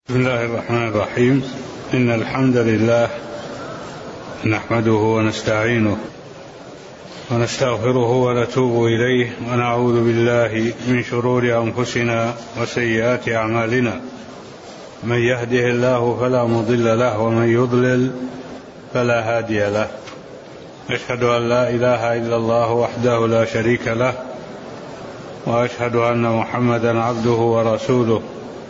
بسم الله الرحمن الرحيم. إن الحمد لله نحمده ونستعينه ونستغفره ونتوب إليه ونعوذ بالله من شرور أنفسنا وسيئات أعمالنا. من يهده الله فلا مضل له ومن يضلل فلا هادي له. أشهد أن لا إله إلا الله وحده لا شريك له وأشهد أن محمدا عبده ورسوله.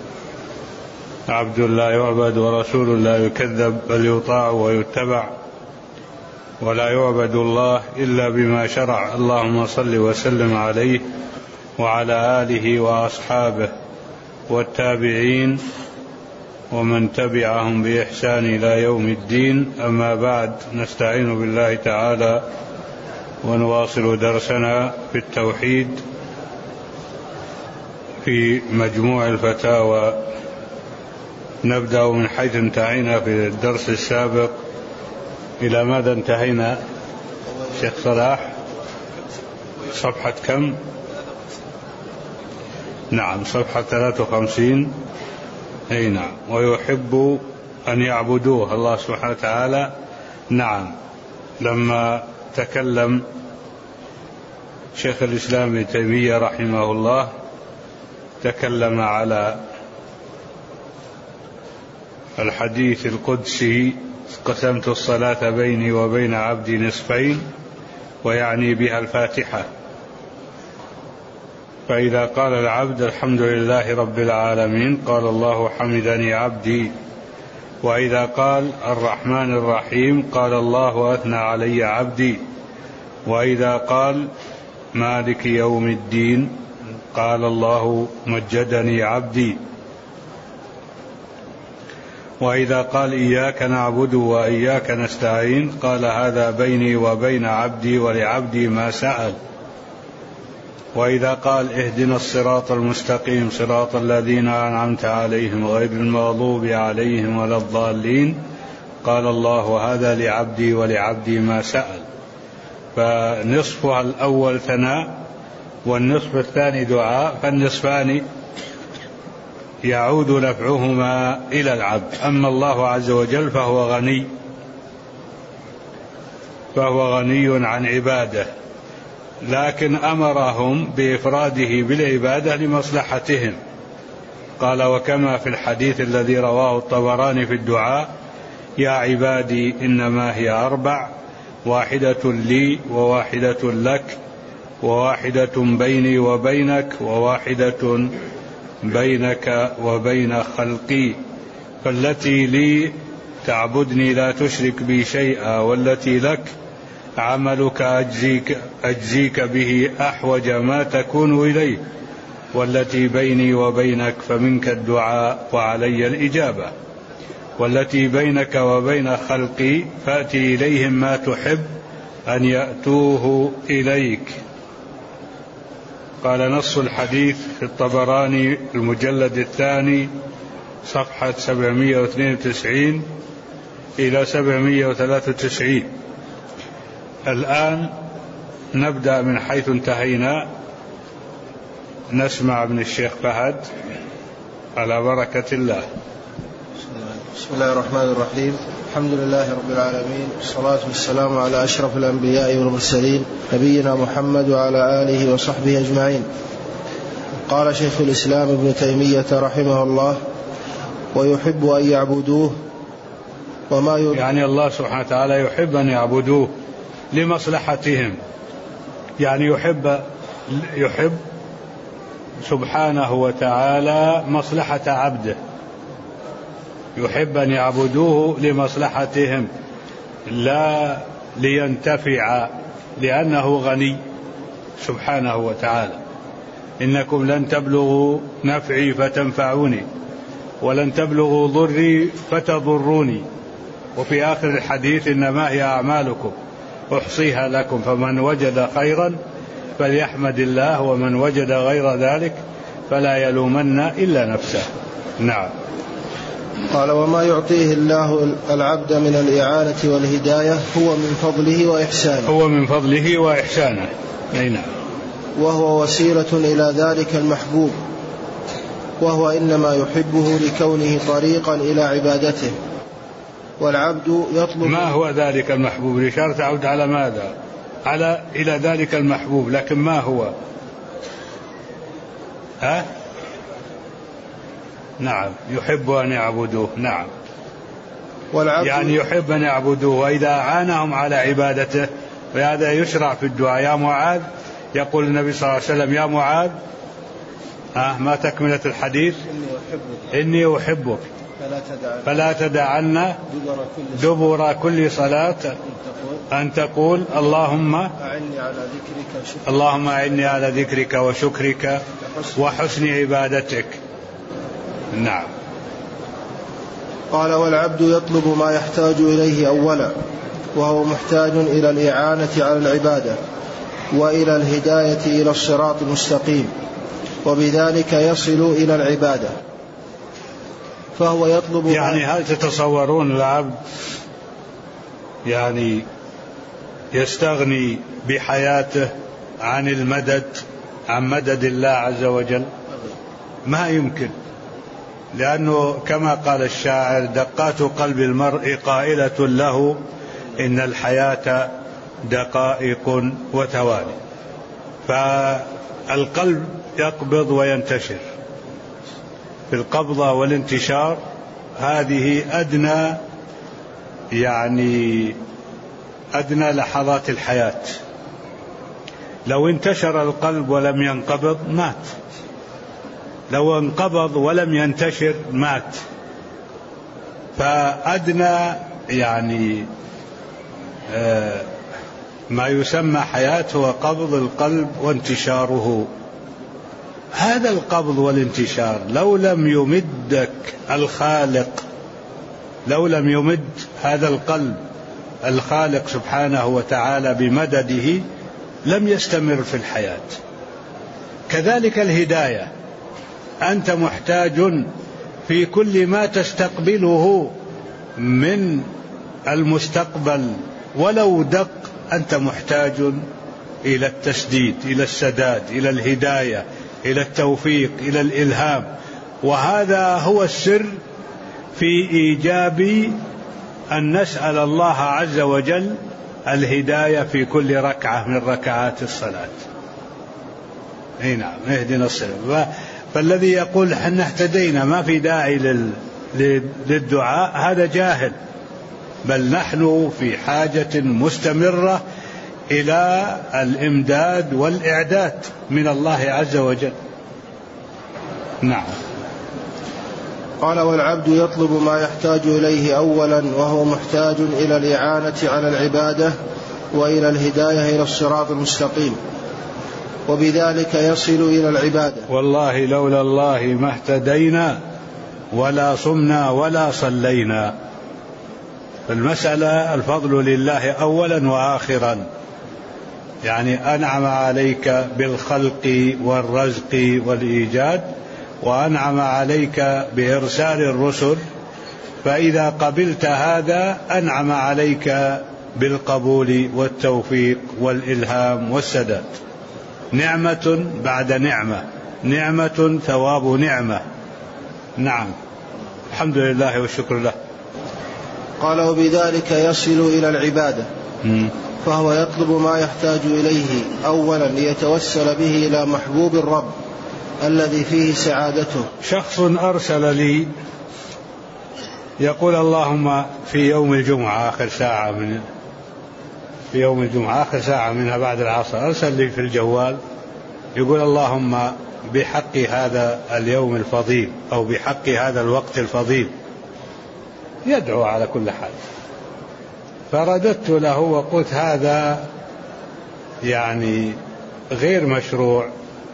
عبد لا يعبد ورسول لا يكذب بل يطاع ويتبع ولا يعبد الله إلا بما شرع. اللهم صل وسلم عليه وعلى آله وأصحابه والتابعين ومن تبعهم بإحسان إلى يوم الدين. أما بعد، نستعين بالله تعالى ونواصل درسنا في التوحيد في مجموع الفتاوى. نبدأ من حيث انتهينا في الدرس السابق. إلى ماذا انتهينا شيخ صلاح؟ صفحة كم؟ نعم، صفحة 53. أي نعم. ويحب أن يعبدوه الله سبحانه وتعالى. نعم، لما تكلم شيخ الإسلام ابن تيمية رحمه الله تكلم على الحديث القدسي: قسمت الصلاة بيني وبين عبدي نصفين، ويعني بها الفاتحة. فإذا قال العبد الحمد لله رب العالمين قال الله حمدني عبدي. وإذا قال الرحمن الرحيم قال الله أثنى علي عبدي. وإذا قال مالك يوم الدين قال الله مجدني عبدي. وإذا قال إياك نعبد وإياك نستعين قال هذا بيني وبين عبدي ولعبدي ما سأل. وإذا قال اهدنا الصراط المستقيم صراط الذين أنعمت عليهم غير المغضوب عليهم ولا الضالين قال الله هذا لعبدي ولعبدي ما سأل. فنصفها الأول ثناء والنصف الثاني دعاء، فالنصفان يعود نفعهما إلى العبد. أما الله عز وجل فهو غني عن عباده، لكن أمرهم بإفراده بالعبادة لمصلحتهم. قال: وكما في الحديث الذي رواه الطبراني في الدعاء: يا عبادي إنما هي 4، واحدة لي وواحدة لك وواحدة بيني وبينك وواحدة بينك وبين خلقي. فالتي لي تعبدني لا تشرك بي شيئا، والتي لك عملك أجزيك به أحوج ما تكون إليه، والتي بيني وبينك فمنك الدعاء وعلي الإجابة، والتي بينك وبين خلقي فأتي إليهم ما تحب أن يأتوه إليك. قال: نص الحديث في الطبراني المجلد الثاني صفحة 792 إلى 793. الآن نبدأ من حيث انتهينا. نسمع من الشيخ فهد على بركة الله. بسم الله الرحمن الرحيم. الحمد لله رب العالمين، والصلاة والسلام على أشرف الأنبياء والمرسلين نبينا محمد وعلى آله وصحبه أجمعين. قال شيخ الإسلام ابن تيمية رحمه الله: ويحب أن يعبدوه يعني الله سبحانه وتعالى يحب أن يعبدوه لمصلحتهم، يعني يحب سبحانه وتعالى مصلحة عبده، يحب أن يعبدوه لمصلحتهم لا لينتفع، لأنه غني سبحانه وتعالى. إنكم لن تبلغوا نفعي فتنفعوني ولن تبلغوا ضري فتضروني. وفي آخر الحديث: إنما هي أعمالكم أحصيها لكم، فمن وجد خيرا فليحمد الله، ومن وجد غير ذلك فلا يلومن إلا نفسه. نعم. قال: وما يعطيه الله العبد من الإعانة والهداية هو من فضله وإحسانه. نعم. وهو وسيلة إلى ذلك المحبوب. وهو إنما يحبه لكونه طريقا إلى عبادته. والعبد يطلب. ما هو ذلك المحبوب؟ الإشارة تعود على ماذا؟ إلى ذلك المحبوب، لكن ما هو؟ نعم، يحب أن يعبدوه. نعم، يعني يحب أن يعبدوه، وإذا أعانهم على عبادته وهذا يشرع في الدعاء. يا معاذ، يقول النبي صلى الله عليه وسلم: يا معاذ، ما تكملة الحديث؟ إني أحبك فلا تدعن دبر كل صلاة أن تقول اللهم أعني على ذكرك وشكرك وحسن عبادتك. نعم. قال: والعبد يطلب ما يحتاج إليه أولا، وهو محتاج إلى الإعانة على العبادة وإلى الهداية إلى الصراط المستقيم، وبذلك يصل إلى العبادة. فهو يطلب. يعني هل تتصورون العبد يعني يستغني بحياته عن مدد الله عز وجل؟ ما يمكن، لأنه كما قال الشاعر: دقات قلب المرء قائلة له إن الحياة دقائق وتوالي. فالقلب يقبض وينتشر. في القبضة والانتشار هذه أدنى لحظات الحياة. لو انتشر القلب ولم ينقبض مات، لو انقبض ولم ينتشر مات. فأدنى ما يسمى حياة هو قبض القلب وانتشاره. هذا القبض والانتشار لو لم يمدك الخالق، لو لم يمد هذا القلب الخالق سبحانه وتعالى بمدده لم يستمر في الحياة. كذلك الهداية، أنت محتاج في كل ما تستقبله من المستقبل ولو دق، أنت محتاج إلى التسديد، إلى السداد، إلى الهداية، إلى التوفيق، إلى الإلهام. وهذا هو السر في إيجاب أن نسأل الله عز وجل الهداية في كل ركعة من ركعات الصلاة. نعم، اهدنا الصراط. فالذي يقول حنا اهتدينا ما في داعي للدعاء هذا جاهل، بل نحن في حاجة مستمرة إلى الإمداد والإعداد من الله عز وجل. نعم. قال: والعبد يطلب ما يحتاج إليه أولا، وهو محتاج إلى الإعانة على العبادة وإلى الهداية إلى الصراط المستقيم، وبذلك يصل إلى العبادة. والله لولا الله ما اهتدينا ولا صمنا ولا صلينا. المسألة الفضل لله أولا وآخرا، يعني أنعم عليك بالخلق والرزق والإيجاد، وأنعم عليك بإرسال الرسل، فإذا قبلت هذا أنعم عليك بالقبول والتوفيق والإلهام والسداد. نعمة بعد نعمة، نعمة ثواب نعمة. نعم، الحمد لله والشكر له. قال: وبذلك يصل إلى العبادة. فهو يطلب ما يحتاج إليه أولا ليتوسل به إلى محبوب الرب الذي فيه سعادته. شخص أرسل لي يقول: اللهم في يوم الجمعة آخر ساعة منها بعد العصر، أرسل لي في الجوال يقول: اللهم بحق هذا اليوم الفضيل أو بحق هذا الوقت الفضيل، يدعو على كل حال. فرددت له وقلت: هذا غير مشروع،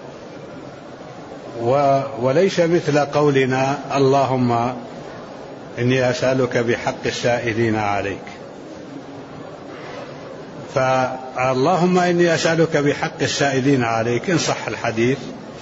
وليس مثل قولنا اللهم إني أسألك بحق السائلين عليك. فاللهم إني أسألك بحق السائلين عليك إن صح الحديث،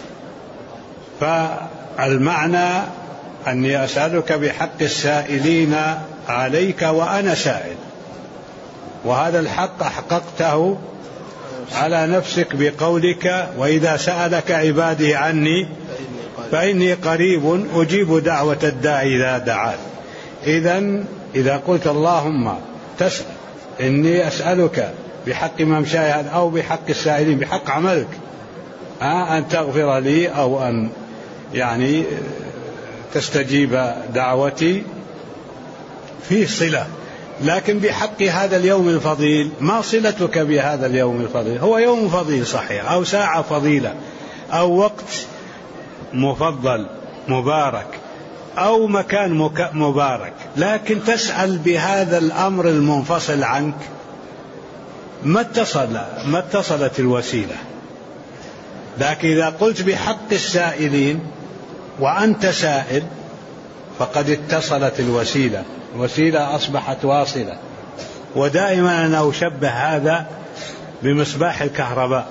فالمعنى أني أسألك بحق السائلين عليك وأنا سائل، وهذا الحق أحققته على نفسك بقولك: وإذا سألك عبادي عني فإني قريب أجيب دعوة الداعي إذا دعان. إذا قلت اللهم تسأل إني أسألك بحق ممشاي هذا أو بحق السائلين بحق عملك أن تغفر لي أو أن يعني تستجيب دعوتي، في صلة. لكن بحق هذا اليوم الفضيل، ما صلتك بهذا اليوم الفضيل؟ هو يوم فضيل صحيح، أو ساعة فضيلة، أو وقت مفضل مبارك، أو مكان مبارك، لكن تسأل بهذا الأمر المنفصل عنك، ما اتصلت الوسيلة. لكن إذا قلت بحق السائلين وأنت سائل فقد اتصلت الوسيلة، الوسيلة أصبحت واصلة. ودائما أنا أشبه هذا بمصباح الكهرباء،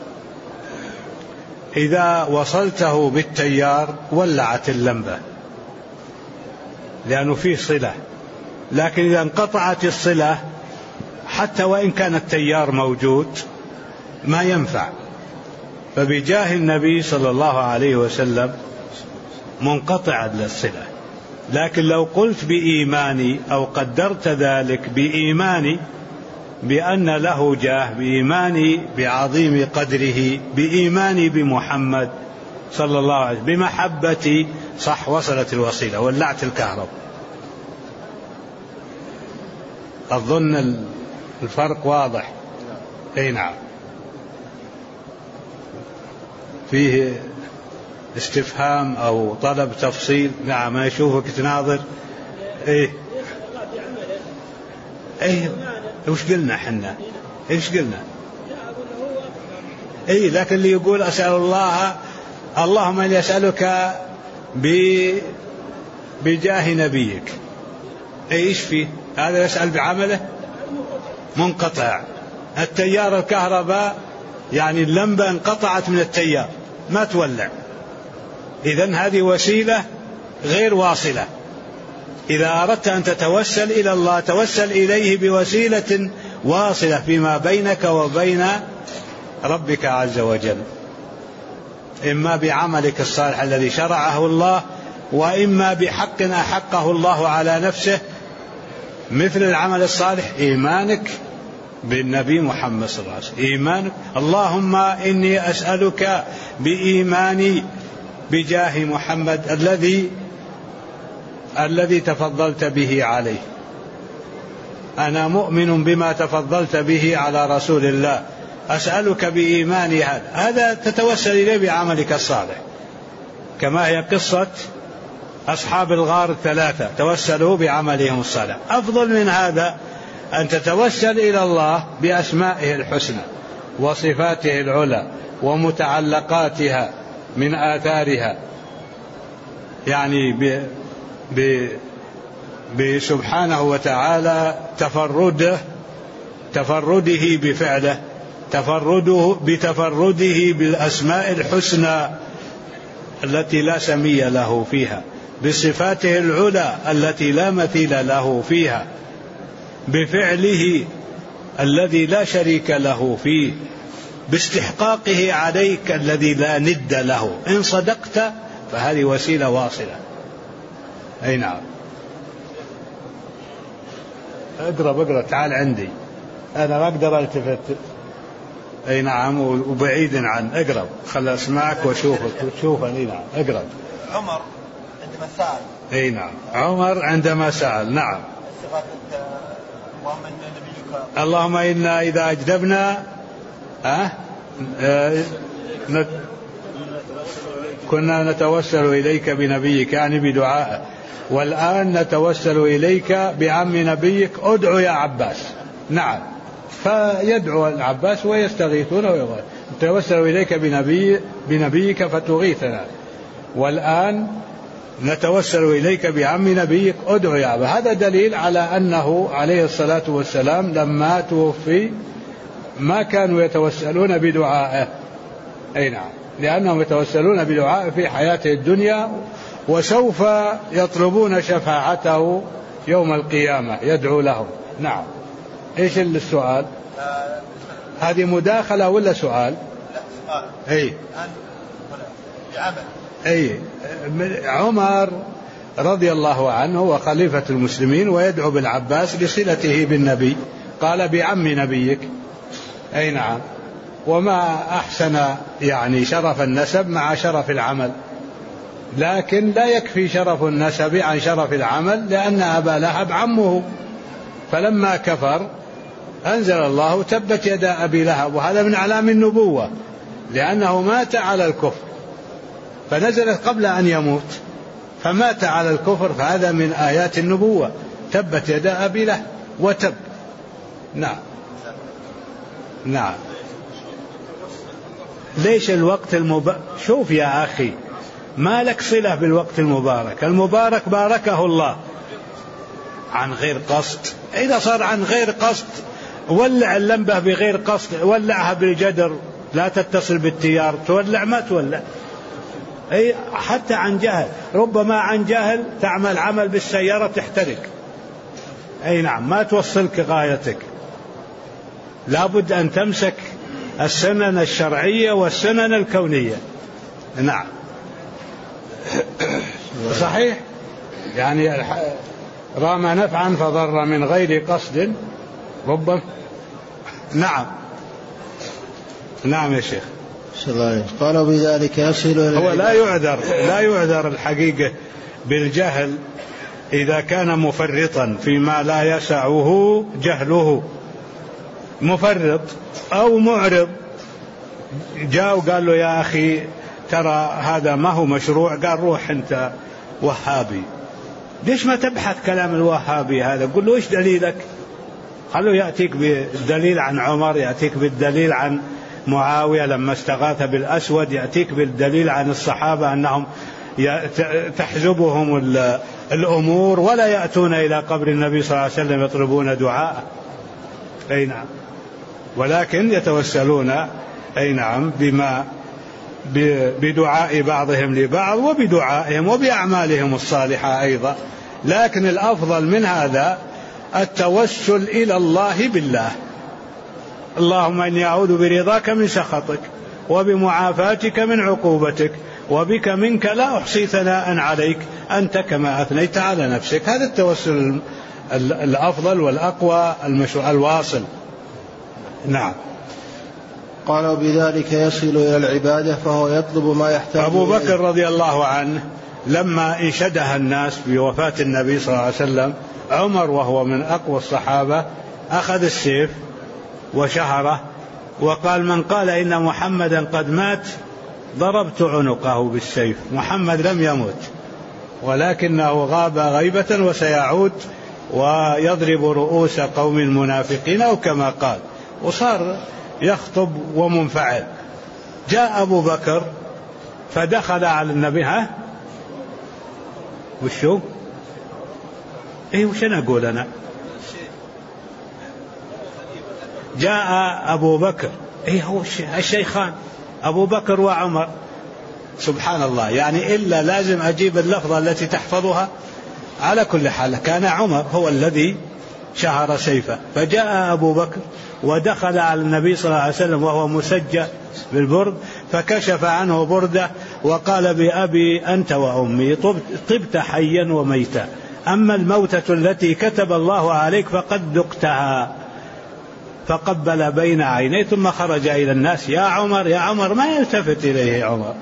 إذا وصلته بالتيار ولعت اللمبة لأنه فيه صلة، لكن إذا انقطعت الصلة حتى وإن كان التيار موجود ما ينفع. فبجاه النبي صلى الله عليه وسلم منقطع الصلة. لكن لو قلت بإيماني أو قدرت ذلك بإيماني بأن له جاه، بإيماني بعظيم قدره، بإيماني بمحمد صلى الله عليه وسلم، بمحبتي، صح، وصلت الوصيلة، ولعت الكهرباء. أظن الفرق واضح. أي نعم. فيه استفهام أو طلب تفصيل؟ نعم، أنا أشوفك تناظر. إيه وش قلنا حنا؟ إيش قلنا؟ إيه، لكن اللي يقول أسأل الله، اللهم إني أسألك بجاه نبيك، إيش فيه؟ هذا يسأل بعمله منقطع. التيار الكهرباء يعني اللمبة انقطعت من التيار ما تولع، إذن هذه وسيلة غير واصلة. إذا أردت أن تتوسل إلى الله توسل إليه بوسيلة واصلة فيما بينك وبين ربك عز وجل، إما بعملك الصالح الذي شرعه الله، وإما بحق أحقه الله على نفسه مثل العمل الصالح، إيمانك بالنبي محمد صلى الله عليه وسلم، إيمانك. اللهم إني أسألك بإيماني بجاه محمد الذي تفضلت به عليه، أنا مؤمن بما تفضلت به على رسول الله، أسألك بإيماني هذا تتوسل إليه بعملك الصالح، كما هي قصة أصحاب الغار الثلاثة توسلوا بعملهم الصالح. أفضل من هذا أن تتوسل إلى الله بأسمائه الحسنى وصفاته العلى ومتعلقاتها من آثارها، يعني بسبحانه وتعالى تفرده بفعله، بتفرده بالأسماء الحسنى التي لا سمي له فيها، بصفاته العلى التي لا مثيل له فيها، بفعله الذي لا شريك له فيه، باستحقاقه عليك الذي لا ند له. إن صدقت فهذه وسيلة واصلة. أي نعم. اقرب تعال عندي، أنا ما أقدر ألتفت. أي نعم، وبعيد عن، اقرب خل أسمعك وشوفني. نعم اقرب. عمر عندما سأل. أي نعم، عمر عندما سأل. نعم. اللهم إنا إذا أجدبنا كنا نتوسل إليك بنبيك، يعني بدعائه، والآن نتوسل إليك بعم نبيك، ادعو يا عباس. نعم، فيدعو العباس ويستغيثون ويغيثون، نتوسل إليك بنبيك فتغيثنا، والآن نتوسل إليك بعم نبيك، ادعو يا عباس. هذا دليل على أنه عليه الصلاة والسلام لما توفي ما كانوا يتوسلون بدعائه. أي نعم، لأنهم يتوسلون بدعائه في حياته الدنيا، وسوف يطلبون شفاعته يوم القيامة، يدعو لهم. نعم. إيش السؤال؟ هذه مداخلة ولا سؤال؟ لا سؤال. أي. بعمل. أي عمر رضي الله عنه هو خليفة المسلمين ويدعو بالعباس لصلته بالنبي، قال بعم نبيك. أي نعم. وما أحسن يعني شرف النسب مع شرف العمل، لكن لا يكفي شرف النسب عن شرف العمل، لأن أبا لهب عمه، فلما كفر أنزل الله تبت يدا أبي لهب، وهذا من أعلام النبوة لأنه مات على الكفر، فنزلت قبل أن يموت فمات على الكفر، فهذا من آيات النبوة، تبت يدا أبي لهب وتب. نعم. نعم. ليش الوقت المبارك؟ شوف يا أخي، ما لك صلة بالوقت المبارك، المبارك باركه الله عن غير قصد. إذا صار عن غير قصد ولع اللمبة بغير قصد، ولعها بالجدر، لا تتصل بالتيار، تولع ما تولع. أي حتى عن جهل، ربما عن جهل تعمل عمل بالسيارة تحترق. أي نعم، ما توصلك غايتك، لابد أن تمسك السنن الشرعية والسنن الكونية. نعم صحيح، يعني رام نفعا فضر من غير قصد ربما. نعم. نعم يا شيخ. قالوا بذلك يصل هو لا يعذر الحقيقة بالجهل إذا كان مفرطا فيما لا يسعه جهله، مفرط أو معرض، جاء وقال له يا أخي ترى هذا ما هو مشروع، قال روح أنت وهابي، ليش ما تبحث كلام الوهابي هذا؟ قل له إيش دليلك؟ خلوا يأتيك بالدليل عن عمر، يأتيك بالدليل عن معاوية لما استغاث بالأسود، يأتيك بالدليل عن الصحابة أنهم تحزبهم الأمور ولا يأتون إلى قبر النبي صلى الله عليه وسلم يطلبون دعاء. أي نعم، ولكن يتوسلون أي نعم بدعاء بعضهم لبعض وبدعائهم وبأعمالهم الصالحة أيضا. لكن الأفضل من هذا التوسل إلى الله بالله، اللهم إني أعوذ برضاك من سخطك وبمعافاتك من عقوبتك وبك منك لا أحصي ثناء عليك أنت كما أثنيت على نفسك. هذا التوسل الأفضل والأقوى الواصل. نعم. قالوا بذلك يصل إلى العبادة فهو يطلب ما يحتاج. أبو بكر رضي الله عنه لما انشدها الناس بوفاة النبي صلى الله عليه وسلم، عمر وهو من أقوى الصحابة أخذ السيف وشهره وقال من قال إن محمدا قد مات ضربت عنقه بالسيف. محمد لم يمت ولكنه غاب غيبة وسيعود ويضرب رؤوس قوم المنافقين أو كما قال، وصار يخطب ومنفعل. جاء أبو بكر فدخل على النبي. وشو؟ وش أنا أقول أنا؟ جاء أبو بكر، هو الشيخان أبو بكر وعمر، سبحان الله، يعني إلا لازم أجيب اللفظة التي تحفظها. على كل حال كان عمر هو الذي شهر سيفه، فجاء أبو بكر ودخل على النبي صلى الله عليه وسلم وهو مسجى بالبرد، فكشف عنه برده وقال بأبي أنت وأمي طبت حيا وميتا، أما الموتة التي كتب الله عليك فقد ذقتها. فقبل بين عينيه ثم خرج إلى الناس، يا عمر يا عمر، ما يلتفت إليه عمر،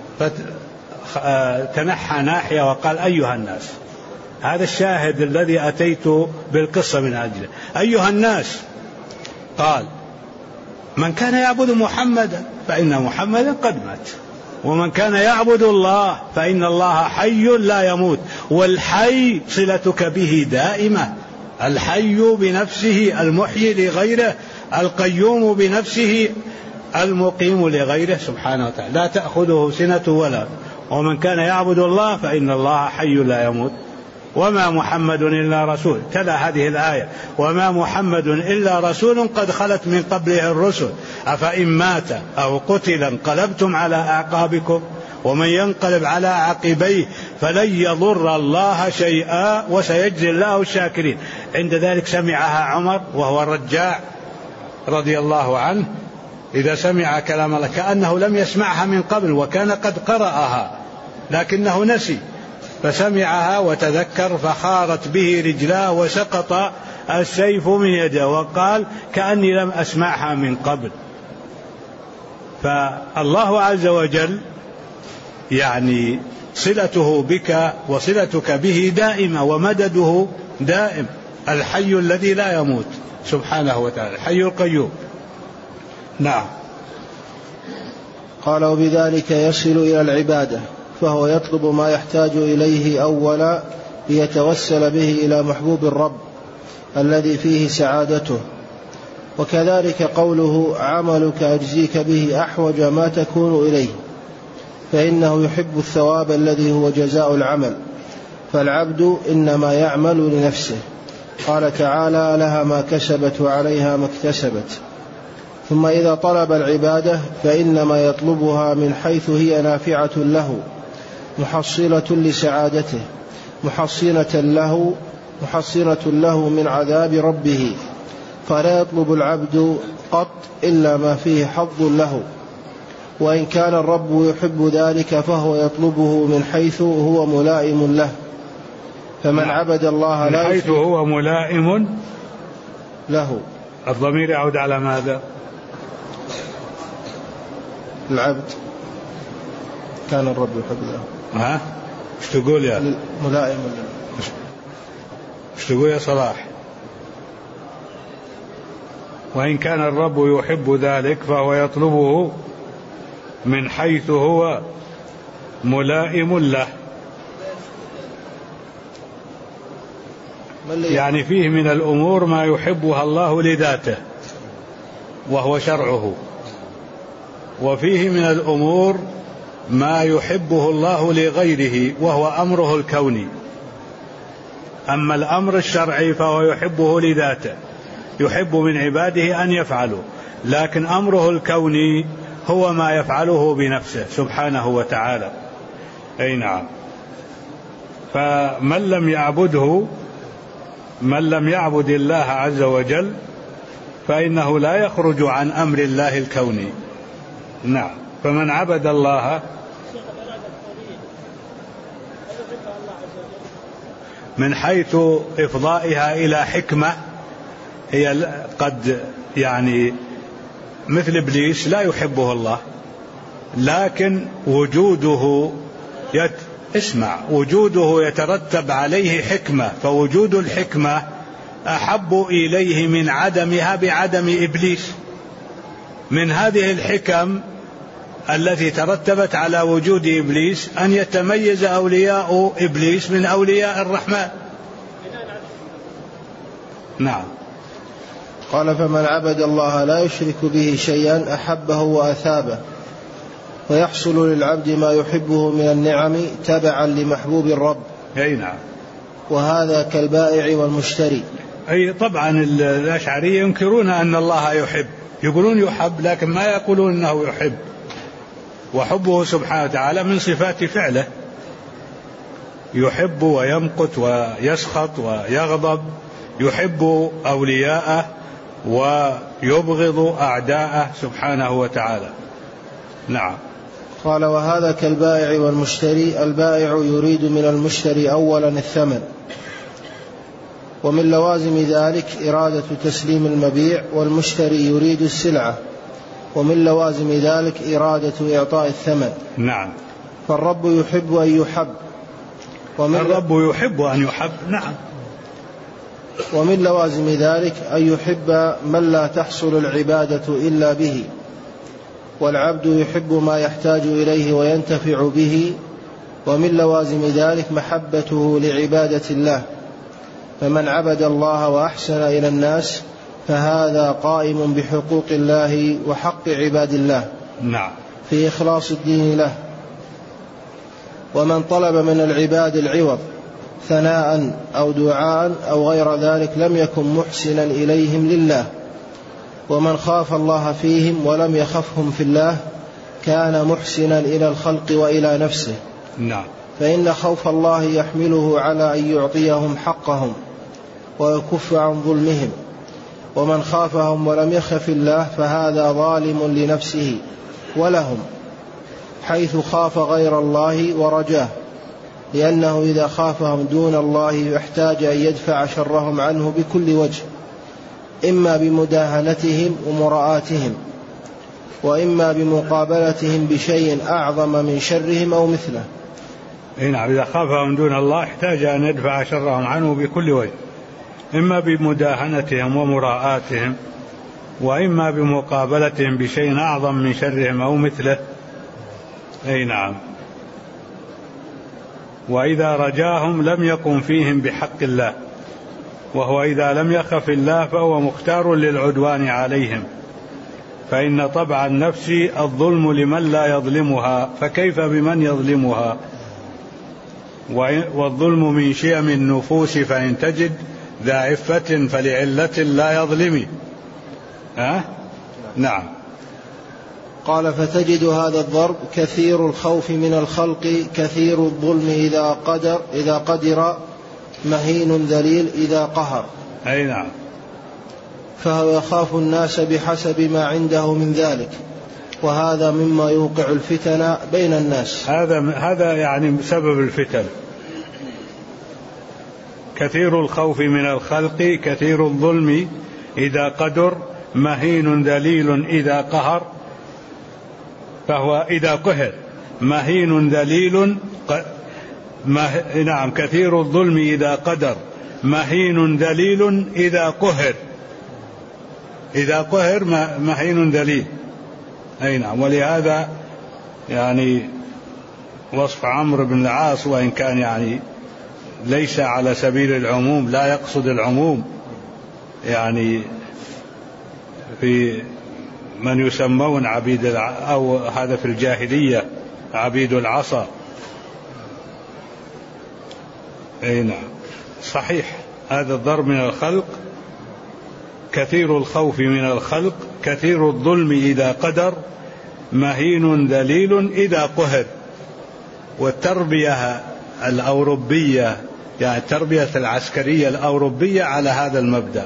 فتنحى ناحية وقال أيها الناس. هذا الشاهد الذي أتيت بالقصة من أجله. أيها الناس، قال من كان يعبد محمدا فإن محمدا قد مات، ومن كان يعبد الله فإن الله حي لا يموت، والحي صلتك به دائمة، الحي بنفسه المحيي لغيره، القيوم بنفسه المقيم لغيره سبحانه وتعالى، لا تأخذه سنة ولا، ومن كان يعبد الله فإن الله حي لا يموت. وما محمد إلا رسول، تلا هذه الآية، وما محمد إلا رسول قد خلت من قبله الرسل أفإن مات أو قتل انقلبتم على أعقابكم ومن ينقلب على عقبيه فلن يضر الله شيئا وسيجزي الله الشاكرين. عند ذلك سمعها عمر وهو الرجاع رضي الله عنه، إذا سمع كلام الله كأنه لم يسمعها من قبل وكان قد قرأها لكنه نسي فسمعها وتذكر فخارت به رجلاه وسقط السيف من يده وقال كأني لم أسمعها من قبل. فالله عز وجل يعني صلته بك وصلتك به دائمة ومدده دائم، الحي الذي لا يموت سبحانه وتعالى، الحي القيوم. نعم. قال وبذلك يصل إلى العبادة، فهو يطلب ما يحتاج إليه أولا ليتوسل به إلى محبوب الرب الذي فيه سعادته. وكذلك قوله عملك أجزيك به أحوج ما تكون إليه، فإنه يحب الثواب الذي هو جزاء العمل، فالعبد إنما يعمل لنفسه. قال تعالى لها ما كسبت وعليها ما اكتسبت. ثم إذا طلب العبادة فإنما يطلبها من حيث هي نافعة له محصلة لسعادته محصنة له من عذاب ربه، فلا يطلب العبد قط إلا ما فيه حظ له، وإن كان الرب يحب ذلك فهو يطلبه من حيث هو ملائم له. فمن عبد الله لا من حيث هو ملائم له. الضمير يعود على ماذا؟ العبد كان الرب يحب له. ها؟ ايش تقول يا ملائم؟ ايش تقول يا صلاح؟ وإن كان الرب يحب ذلك فهو يطلبه من حيث هو ملائم له، يعني فيه من الأمور ما يحبها الله لذاته وهو شرعه، وفيه من الأمور ما يحبه الله لغيره وهو أمره الكوني. أما الأمر الشرعي فهو يحبه لذاته، يحب من عباده أن يفعلوا، لكن أمره الكوني هو ما يفعله بنفسه سبحانه وتعالى. أي نعم. فمن لم يعبد الله عز وجل فإنه لا يخرج عن أمر الله الكوني. نعم. فمن عبد الله من حيث إفضائها إلى حكمة، هي قد يعني مثل إبليس لا يحبه الله، لكن وجوده يترتب عليه حكمة، فوجود الحكمة أحب إليه من عدمها بعدم إبليس. من هذه الحكم التي ترتبت على وجود إبليس أن يتميز أولياء إبليس من أولياء الرحمن. نعم. قال فمن عبد الله لا يشرك به شيئا أحبه وأثابه، ويحصل للعبد ما يحبه من النعم تبعا لمحبوب الرب. أي نعم. وهذا كالبائع والمشتري. أي طبعا الأشعرية ينكرون أن الله يحب، يقولون يحب لكن ما يقولون أنه يحب، وحبه سبحانه وتعالى من صفات فعله، يحب ويمقت ويسخط ويغضب، يحب أولياءه ويبغض أعداءه سبحانه وتعالى. نعم. قال وهذا كالبائع والمشتري، البائع يريد من المشتري أولا الثمن، ومن لوازم ذلك إرادة تسليم المبيع، والمشتري يريد السلعة، ومن لوازم ذلك إرادة إعطاء الثمن. نعم. فالرب يحب أن يحب، الرب يحب أن يحب. نعم. ومن لوازم ذلك أن يحب من لا تحصل العبادة إلا به، والعبد يحب ما يحتاج إليه وينتفع به. ومن لوازم ذلك محبته لعبادة الله، فمن عبد الله وأحسن إلى الناس فهذا قائم بحقوق الله وحق عباد الله. نعم. في إخلاص الدين له. ومن طلب من العباد العوض ثناء أو دعاء أو غير ذلك لم يكن محسنا إليهم لله. ومن خاف الله فيهم ولم يخفهم في الله كان محسنا إلى الخلق وإلى نفسه. نعم. فإن خوف الله يحمله على أن يعطيهم حقهم ويكف عن ظلمهم. ومن خافهم ولم يخف الله فهذا ظالم لنفسه ولهم، حيث خاف غير الله ورجاه، لأنه إذا خافهم دون الله يحتاج أن يدفع شرهم عنه بكل وجه، إما بمداهنتهم ومراءاتهم، وإما بمقابلتهم بشيء أعظم من شرهم أو مثله. نعم، إذا خافهم دون الله احتاج أن يدفع شرهم عنه بكل وجه، إما بمداهنتهم ومراءاتهم، وإما بمقابلتهم بشيء أعظم من شرهم أو مثله. أي نعم. وإذا رجاهم لم يقم فيهم بحق الله، وهو إذا لم يخف الله فهو مختار للعدوان عليهم، فإن طبع النفس الظلم لمن لا يظلمها، فكيف بمن يظلمها؟ والظلم من شيم النفوس، فإن تجد ذا عفة فلعلة لا يظلم. نعم. قال: فتجد هذا الضرب كثير الخوف من الخلق، كثير الظلم إذا قدر، مهين ذليل إذا قهر. أي نعم. فهو يخاف الناس بحسب ما عنده من ذلك، وهذا مما يوقع الفتن بين الناس. هذا يعني سبب الفتن. كثير الخوف من الخلق، كثير الظلم إذا قدر، مهين ذليل إذا قهر. فهو إذا قهر مهين ذليل. نعم، كثير الظلم إذا قدر، مهين ذليل إذا قهر. إذا قهر مهين ذليل. أي نعم. ولهذا يعني وصف عمرو بن العاص، وإن كان يعني ليس على سبيل العموم، لا يقصد العموم، يعني في من يسمون عبيد أو هذا في الجاهلية عبيد العصا. أي نعم، صحيح. هذا الضرب من الخلق، كثير الخوف من الخلق، كثير الظلم إذا قدر، مهين ذليل إذا قهر. والتربية الأوروبية، يعني التربية العسكرية الأوروبية على هذا المبدأ،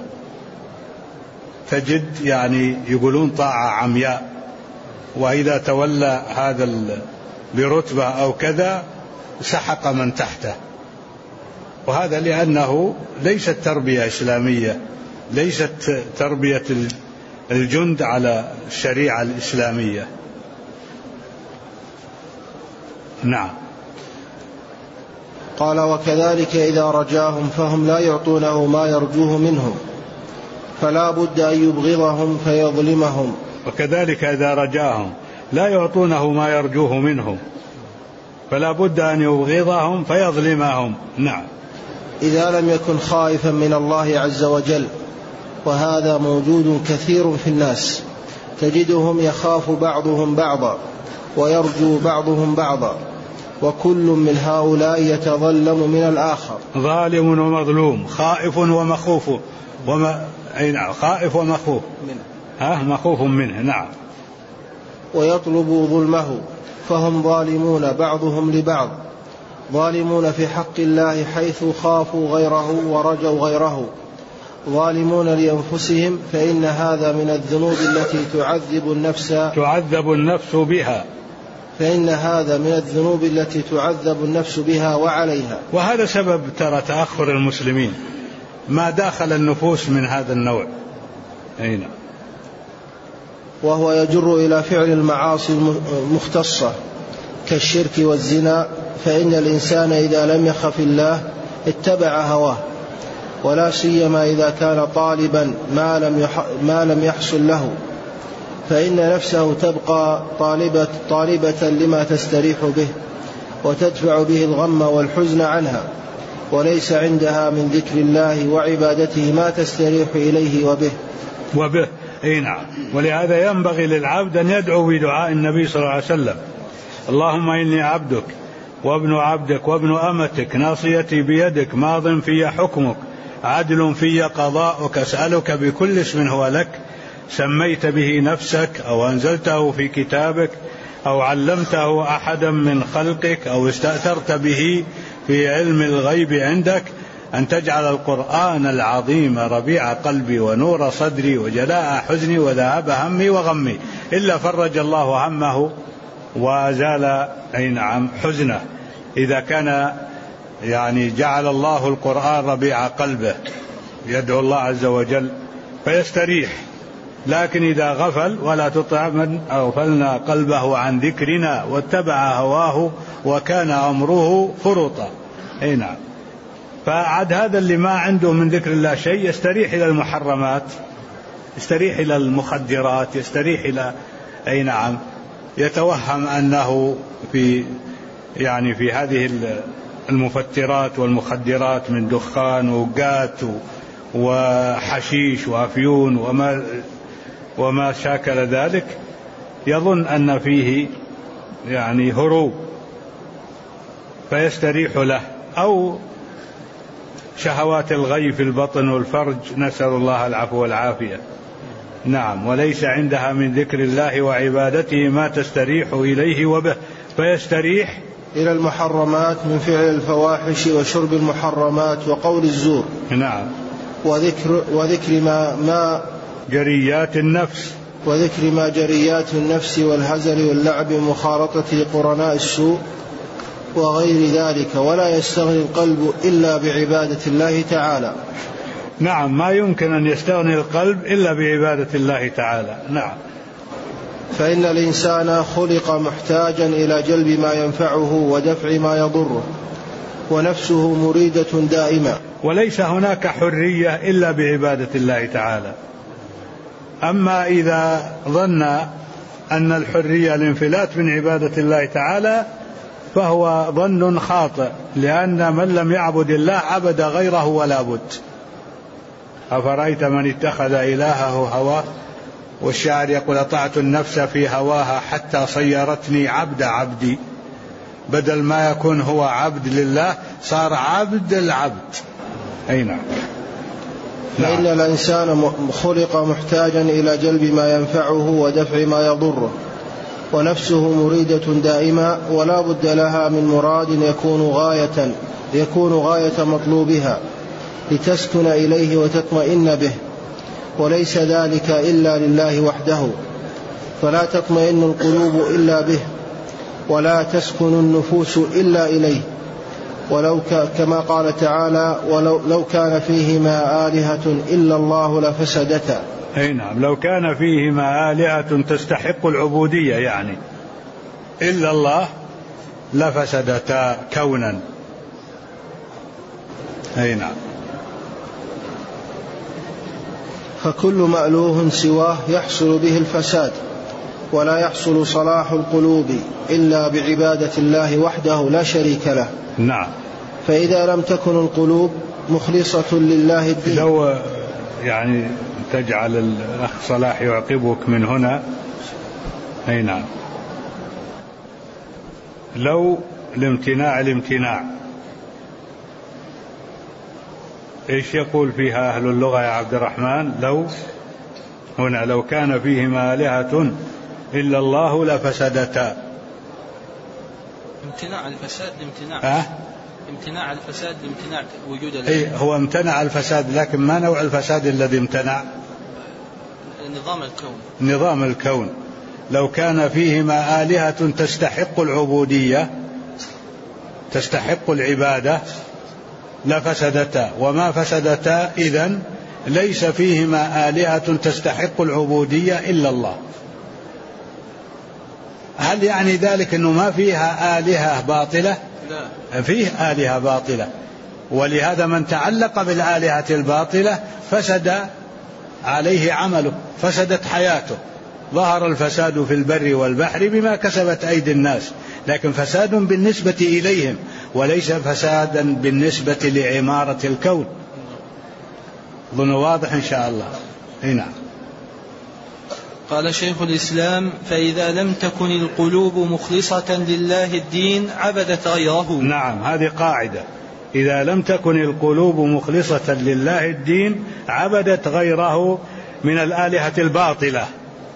تجد يعني يقولون طاعة عمياء، وإذا تولى هذا برتبة أو كذا سحق من تحته. وهذا لأنه ليست تربية إسلامية، ليست تربية الجند على الشريعة الإسلامية. نعم. قال: وكذلك إذا رجاهم فهم لا يعطونه ما يرجوه منهم، فلا بد أن يبغضهم فيظلمهم. وكذلك إذا رجاهم لا يعطونه ما يرجوه منهم، فلا بد أن يبغضهم فيظلمهم. نعم. إذا لم يكن خائفا من الله عز وجل، وهذا موجود كثير في الناس، تجدهم يخاف بعضهم بعضا ويرجو بعضهم بعضا، وكل من هؤلاء يتظلم من الآخر. ظالم ومظلوم، خائف ومخوف خائف ومخوف مخوف منه. نعم. ويطلب ظلمه، فهم ظالمون بعضهم لبعض، ظالمون في حق الله حيث خافوا غيره ورجوا غيره، ظالمون لأنفسهم، فإن هذا من الذنوب التي تعذب النفس بها، فإن هذا من الذنوب التي تعذب النفس بها وعليها. وهذا سبب ترى تأخر المسلمين، ما داخل النفوس من هذا النوع. أين؟ وهو يجر إلى فعل المعاصي المختصة كالشرك والزنا، فإن الإنسان إذا لم يخف الله اتبع هواه، ولا سيما إذا كان طالبا ما لم يحصل له، فإن نفسه تبقى طالبة لما تستريح به وتدفع به الغم والحزن عنها، وليس عندها من ذكر الله وعبادته ما تستريح إليه وبه. أي نعم. ولهذا ينبغي للعبد أن يدعو بدعاء النبي صلى الله عليه وسلم: اللهم إني عبدك وابن عبدك وابن أمتك، ناصيتي بيدك، ماض في حكمك، عدل في قضاؤك، أسألك بكل اسم هو لك سميت به نفسك أو أنزلته في كتابك أو علمته أحدا من خلقك أو استأثرت به في علم الغيب عندك، أن تجعل القرآن العظيم ربيع قلبي ونور صدري وجلاء حزني وذهاب همي وغمي، إلا فرج الله همه وأزال حزنه، إذا كان يعني جعل الله القرآن ربيع قلبه يدعو الله عز وجل فيستريح. لكن إذا غفل: ولا تطع من أغفلنا قلبه عن ذكرنا واتبع هواه وكان أمره فرطا. نعم. فعد هذا اللي ما عنده من ذكر الله شيء يستريح إلى المحرمات، يستريح إلى المخدرات، يستريح إلى يتوهم أنه في هذه المفترات والمخدرات من دخان وقات وحشيش وأفيون وما شاكل ذلك، يظن أن فيه هروب فيستريح له، أو شهوات الغي في البطن والفرج، نسأل الله العفو والعافية. نعم. وليس عندها من ذكر الله وعبادته ما تستريح إليه وبه، فيستريح إلى المحرمات من فعل الفواحش وشرب المحرمات وقول الزور. نعم. وذكر ما جريات النفس، وذكر ما جريات النفس والهزل واللعب ومخالطة قرناء السوء وغير ذلك، ولا يستغني القلب إلا بعبادة الله تعالى. نعم. ما يمكن أن يستغني القلب إلا بعبادة الله تعالى. نعم. فإن الإنسان خلق محتاجا إلى جلب ما ينفعه ودفع ما يضره، ونفسه مريدة دائما، وليس هناك حرية إلا بعبادة الله تعالى. أما إذا ظن أن الحرية الانفلات من عبادة الله تعالى فهو ظن خاطئ، لأن من لم يعبد الله عبد غيره ولا بد. أفرأيت من اتخذ إلهه هواه، والشاعر يقول: أطعت النفس في هواها حتى صيرتني عبد عبدي. بدل ما يكون هو عبد لله صار عبد العبد. نعم. فإن الإنسان خلق محتاجا إلى جلب ما ينفعه ودفع ما يضره، ونفسه مريدة دائما، ولا بد لها من مراد يكون غاية مطلوبها لتسكن إليه وتطمئن به، وليس ذلك إلا لله وحده، فلا تطمئن القلوب إلا به، ولا تسكن النفوس إلا إليه. ولو كما قال تعالى: ولو كان فيهما آلهة إلا الله لفسدتا. نعم. لو كان فيهما آلهة تستحق العبودية إلا الله لفسدتا كونا. نعم. فكل مألوه سواه يحصل به الفساد، ولا يحصل صلاح القلوب إلا بعبادة الله وحده لا شريك له. نعم. فإذا لم تكن القلوب مخلصة لله الدين. لو تجعل الأخ صلاح يعقبك من هنا. نعم. لو الامتناع إيش يقول فيها أهل اللغة يا عبد الرحمن؟ لو كان فيهما آلهة إلا الله لفسدتا. امتناع الفساد امتناع الفساد لامتناع وجود الله. هو امتنع الفساد، لكن ما نوع الفساد الذي امتنع؟ نظام الكون. لو كان فيهما آلهة تستحق العبودية، تستحق العبادة، لفسدتا. وما فسدتا إذن ليس فيهما آلهة تستحق العبودية إلا الله. هل يعني ذلك أنه ما فيها آلهة باطلة؟ لا، فيه آلهة باطلة، ولهذا من تعلق بالآلهة الباطلة فسد عليه عمله، فسدت حياته. ظهر الفساد في البر والبحر بما كسبت أيدي الناس، لكن فساد بالنسبة إليهم وليس فسادا بالنسبة لعمارة الكون. ظن واضح إن شاء الله. نعم. قال شيخ الإسلام: فإذا لم تكن القلوب مخلصة لله الدين عبدت غيره. نعم، هذه قاعدة. إذا لم تكن القلوب مخلصة لله الدين عبدت غيره من الآلهة الباطلة.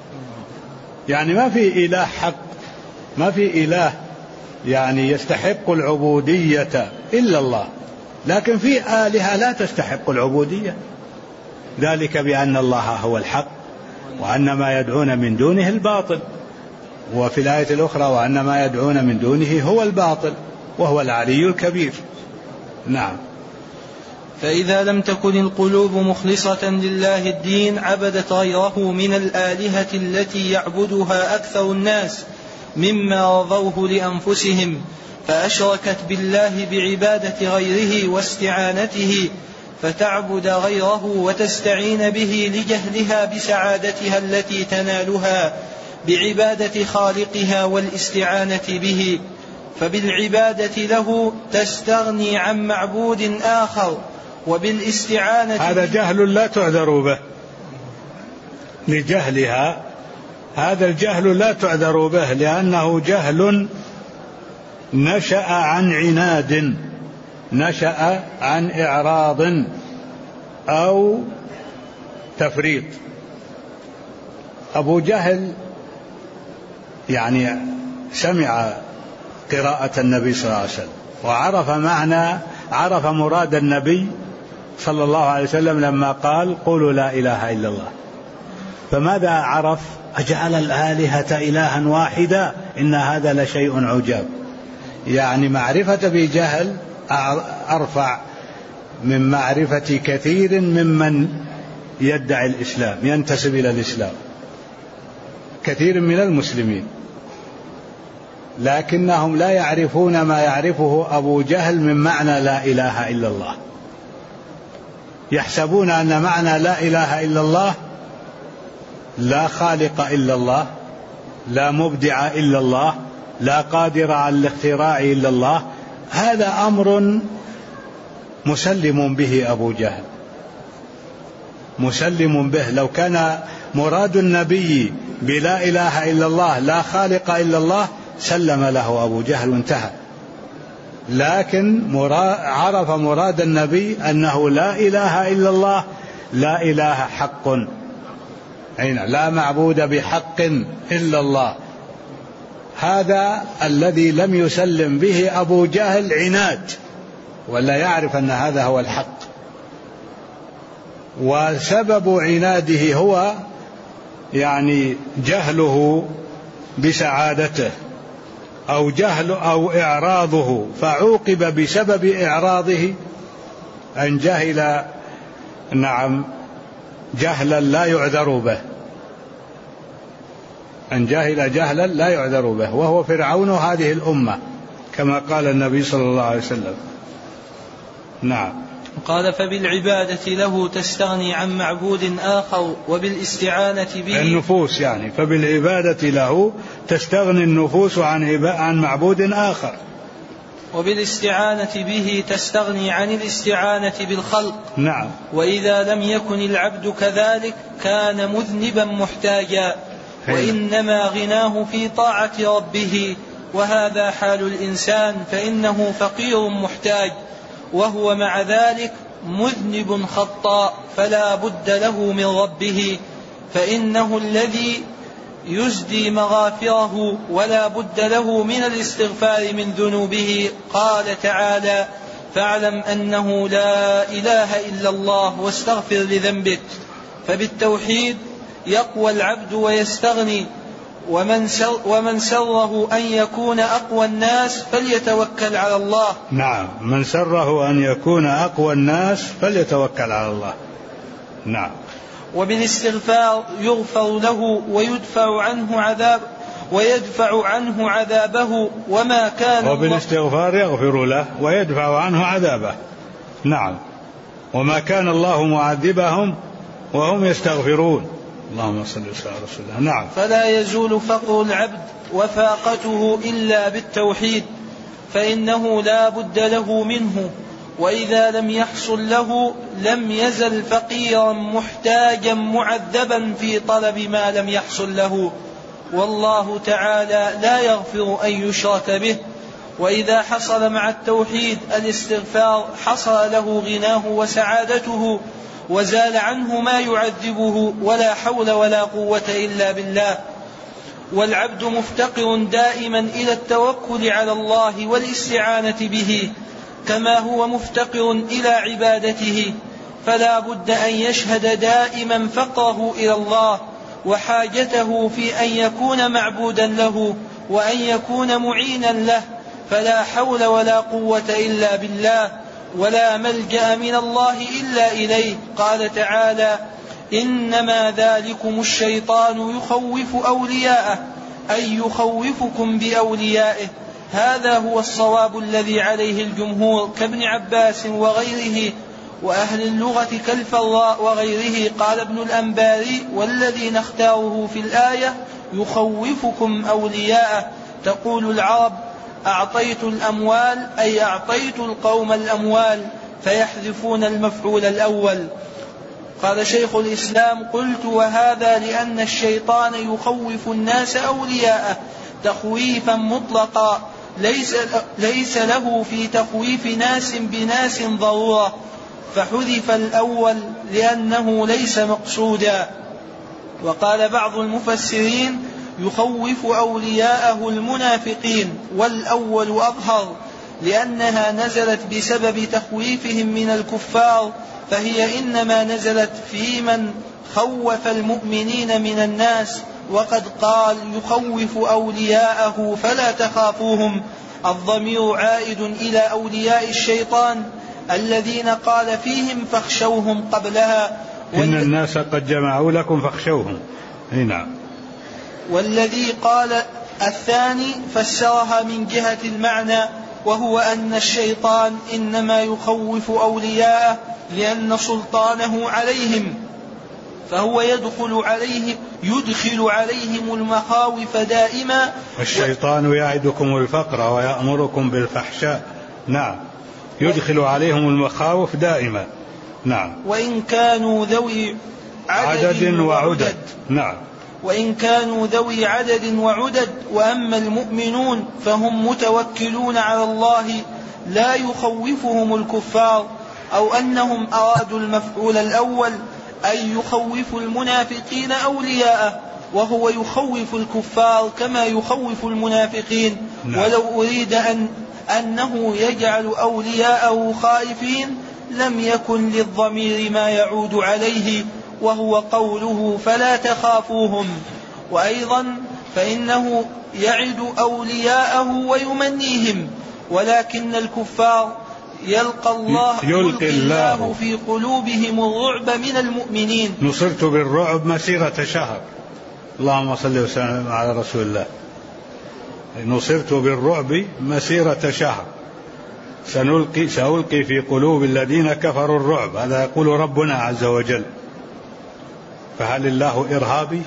ما في إله حق، ما في إله يستحق العبودية إلا الله، لكن في آلهة لا تستحق العبودية، ذلك بأن الله هو الحق وأن ما يدعون من دونه الباطل. وفي الآية الأخرى وأن ما يدعون من دونه هو الباطل وهو العلي الكبير. نعم. فإذا لم تكن القلوب مخلصة لله الدين عبدت غيره من الآلهة التي يعبدها أكثر الناس مما رضوه لأنفسهم، فأشركت بالله بعبادة غيره واستعانته، فتعبد غيره وتستعين به لجهلها بسعادتها التي تنالها بعبادة خالقها والاستعانة به، فبالعبادة له تستغني عن معبود آخر، وبالاستعانة هذا جهل لا تعذر به لجهلها، هذا الجهل لا تعذر به لأنه جهل نشأ عن عناد، نشأ عن إعراض أو تفريط. أبو جهل يعني سمع قراءة النبي صلى الله عليه وسلم وعرف عرف مراد النبي صلى الله عليه وسلم لما قال قولوا لا إله إلا الله. فماذا عرف؟ أجعل الآلهة إلها واحدا إن هذا لشيء عجاب. يعني معرفة بجهل أرفع من معرفة كثير ممن يدعي الإسلام ينتسب إلى الإسلام، كثير من المسلمين، لكنهم لا يعرفون ما يعرفه أبو جهل من معنى لا إله إلا الله. يحسبون أن معنى لا إله إلا الله لا خالق إلا الله، لا مبدع إلا الله، لا قادر على الاختراع إلا الله. هذا أمر مسلم به أبو جهل، مسلم به. لو كان مراد النبي بلا إله إلا الله لا خالق إلا الله سلم له أبو جهل وانتهى. لكن عرف مراد النبي أنه لا إله إلا الله، لا إله حق، لا معبود بحق إلا الله. هذا الذي لم يسلم به أبو جهل عناد، ولا يعرف أن هذا هو الحق. وسبب عناده هو يعني جهله بسعادته أو جهل أو إعراضه، فعوقب بسبب إعراضه أن جهل جهلا لا يعذر به، أن جهل جهلا لا يعذر به، وهو فرعون هذه الأمة كما قال النبي صلى الله عليه وسلم. نعم. قال فبالعبادة له تستغني عن معبود آخر وبالاستعانة به النفوس، يعني فبالعبادة له تستغني النفوس عن معبود آخر، وبالاستعانة به تستغني عن الاستعانة بالخلق. نعم. وإذا لم يكن العبد كذلك كان مذنبا محتاجا، وإنما غناه في طاعة ربه، وهذا حال الإنسان، فإنه فقير محتاج، وهو مع ذلك مذنب خطاء، فلا بد له من ربه، فإنه الذي يزدي مغافره، ولا بد له من الاستغفار من ذنوبه. قال تعالى: فاعلم أنه لا إله إلا الله واستغفر لذنبك. فبالتوحيد يقوى العبد ويستغني، ومن سره أن يكون أقوى الناس فليتوكل على الله. نعم، من سره أن يكون أقوى الناس فليتوكل على الله. نعم. وبالاستغفار يغفر له ويدفع عنه عذابه وما كان. وبالاستغفار يغفر له ويدفع عنه عذابه. نعم. وما كان الله معذبهم وهم يستغفرون. اللهم صل وسلم على رسول الله. نعم. فلا يزول فقر العبد وفاقته إلا بالتوحيد، فإنه لا بد له منه، وإذا لم يحصل له لم يزل فقيرا محتاجا معذبا في طلب ما لم يحصل له، والله تعالى لا يغفر أن يشرك به. وإذا حصل مع التوحيد الاستغفار حصل له غناه وسعادته، وزال عنه ما يعذبه، ولا حول ولا قوة إلا بالله. والعبد مفتقر دائما إلى التوكل على الله والاستعانة به، كما هو مفتقر إلى عبادته، فلا بد أن يشهد دائما فقره إلى الله وحاجته في أن يكون معبودا له وأن يكون معينا له، فلا حول ولا قوة إلا بالله، ولا ملجأ من الله إلا إليه. قال تعالى: إنما ذلكم الشيطان يخوف أولياءه، أي يخوفكم بأوليائه. هذا هو الصواب الذي عليه الجمهور كابن عباس وغيره وأهل اللغة كالفراء وغيره. قال ابن الأنباري: والذي نختاره في الآية يخوفكم أولياءه. تقول العرب: أعطيت الأموال، أي أعطيت القوم الأموال، فيحذفون المفعول الأول. قال شيخ الإسلام: قلت: وهذا لأن الشيطان يخوف الناس أولياءه تخويفا مطلقا، ليس له في تخويف ناس بناس ضرورة، فحذف الأول لأنه ليس مقصودا. وقال بعض المفسرين: يخوف أولياءه المنافقين، والأول أظهر، لأنها نزلت بسبب تخويفهم من الكفار، فهي إنما نزلت في من خوف المؤمنين من الناس، وقد قال: يخوف أولياءه فلا تخافوهم. الضمير عائد إلى أولياء الشيطان الذين قال فيهم: فاخشوهم قبلها، إن الناس قد جمعوا لكم فاخشوهم. نعم. والذي قال الثاني فسرها من جهة المعنى، وهو أن الشيطان إنما يخوف أولياءه لأن سلطانه عليهم، فهو يدخل عليهم المخاوف دائما. الشيطان يعدكم الفقر ويأمركم بالفحشاء. نعم، يدخل عليهم المخاوف دائما. نعم. وإن كانوا ذوي عدد وعدد. نعم. وإن كانوا ذوي عدد وعدد. وأما المؤمنون فهم متوكلون على الله، لا يخوفهم الكفار، أو أنهم أرادوا المفعول الأول، أي يخوف المنافقين أولياءه، وهو يخوف الكفار كما يخوف المنافقين. نعم. ولو أريد أنه يجعل أولياءه خائفين لم يكن للضمير ما يعود عليه، وهو قوله: فلا تخافوهم. وأيضا فإنه يعد أولياءه ويمنيهم، ولكن الكفار يلقى الله في قلوبهم الرعب من المؤمنين. نصرت بالرعب مسيرة شهر. اللهم صل وسلم على رسول الله. نصرت بالرعب مسيرة شهر، سألقي في قلوب الذين كفروا الرعب. هذا يقول ربنا عز وجل. فهل الله إرهابي؟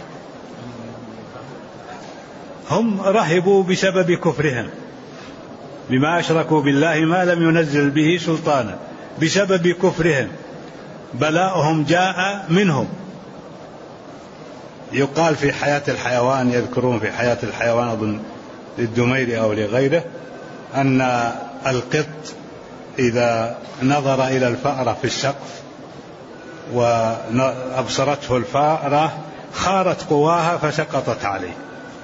هم رهبوا بسبب كفرهم، بما أشركوا بالله ما لم ينزل به سلطانا، بسبب كفرهم بلاؤهم جاء منهم. يقال في حياة الحيوان، يذكرون في حياة الحيوان أظن للدميري أو لغيره، أن القط إذا نظر إلى الفأرة في السقف وأبصرته الفأرة خارت قواها فسقطت عليه.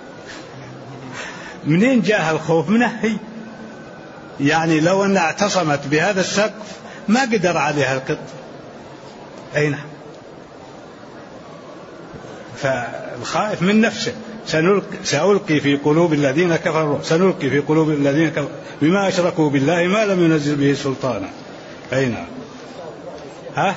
منين جاء الخوف؟ منهي، يعني لو أن اعتصمت بهذا السقف ما قدر عليها القط. أين؟ فالخائف من نفسه. سألقي في قلوب الذين كفروا، سنلقي في قلوب الذين كفروا بما أشركوا بالله ما لم ينزل به سلطانا. أين؟ ها؟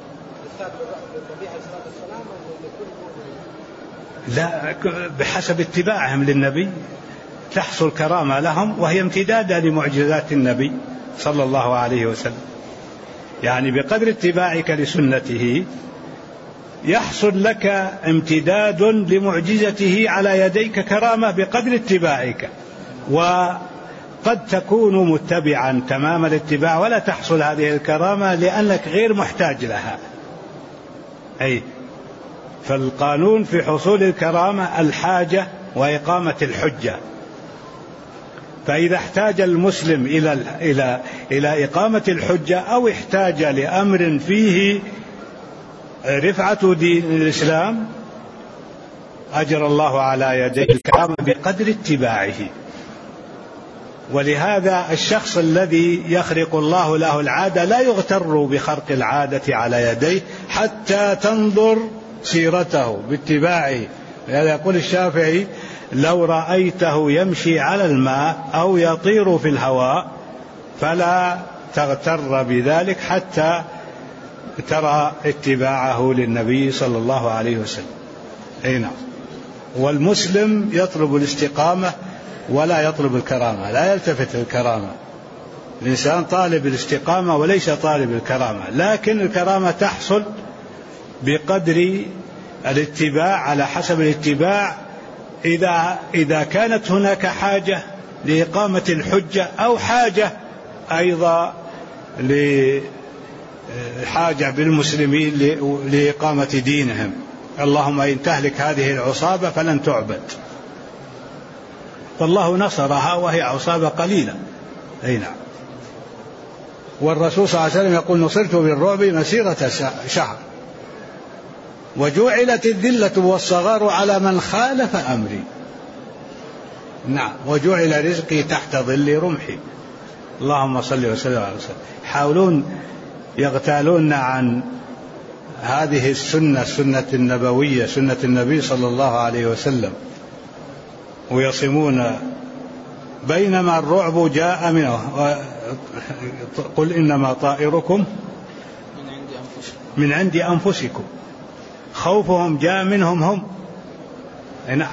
لا، بحسب اتباعهم للنبي تحصل كرامة لهم، وهي امتدادا لمعجزات النبي صلى الله عليه وسلم. يعني بقدر اتباعك لسنته يحصل لك امتداد لمعجزته على يديك كرامة بقدر اتباعك. وقد تكون متبعا تمام الاتباع ولا تحصل هذه الكرامة لأنك غير محتاج لها. أي فالقانون في حصول الكرامة الحاجة وإقامة الحجة. فإذا احتاج المسلم إلى إقامة الحجة أو احتاج لأمر فيه رفعة دين الإسلام أجر الله على يديه الكرامة بقدر اتباعه. ولهذا الشخص الذي يخرق الله له العادة لا يغتر بخرق العادة على يديه حتى تنظر سيرته باتباعه. يقول الشافعي: لو رأيته يمشي على الماء أو يطير في الهواء فلا تغتر بذلك حتى ترى اتباعه للنبي صلى الله عليه وسلم. نعم. والمسلم يطلب الاستقامة ولا يطلب الكرامة، لا يلتفت الكرامة. الإنسان طالب الاستقامة وليس طالب الكرامة، لكن الكرامة تحصل بقدر الاتباع، على حسب الاتباع. إذا كانت هناك حاجة لإقامة الحجة أو حاجة أيضا لحاجة بالمسلمين لإقامة دينهم. اللهم إن تهلك هذه العصابة فلن تعبد، فالله نصرها وهي عصابة قليلة. أي نعم. والرسول صلى الله عليه وسلم يقول: نصرت بالرعب مسيرة شهر وجعلت الذلة والصغار على من خالف أمري. نعم. وجعل رزقي تحت ظل رمحي. اللهم صل وسلم على رسول. يحاولون يغتالون عن هذه السنة النبوية، سنة النبي صلى الله عليه وسلم، ويصمون، بينما الرعب جاء منه. قل إنما طائركم من عند أنفسكم. خوفهم جاء منهم هم. نعم.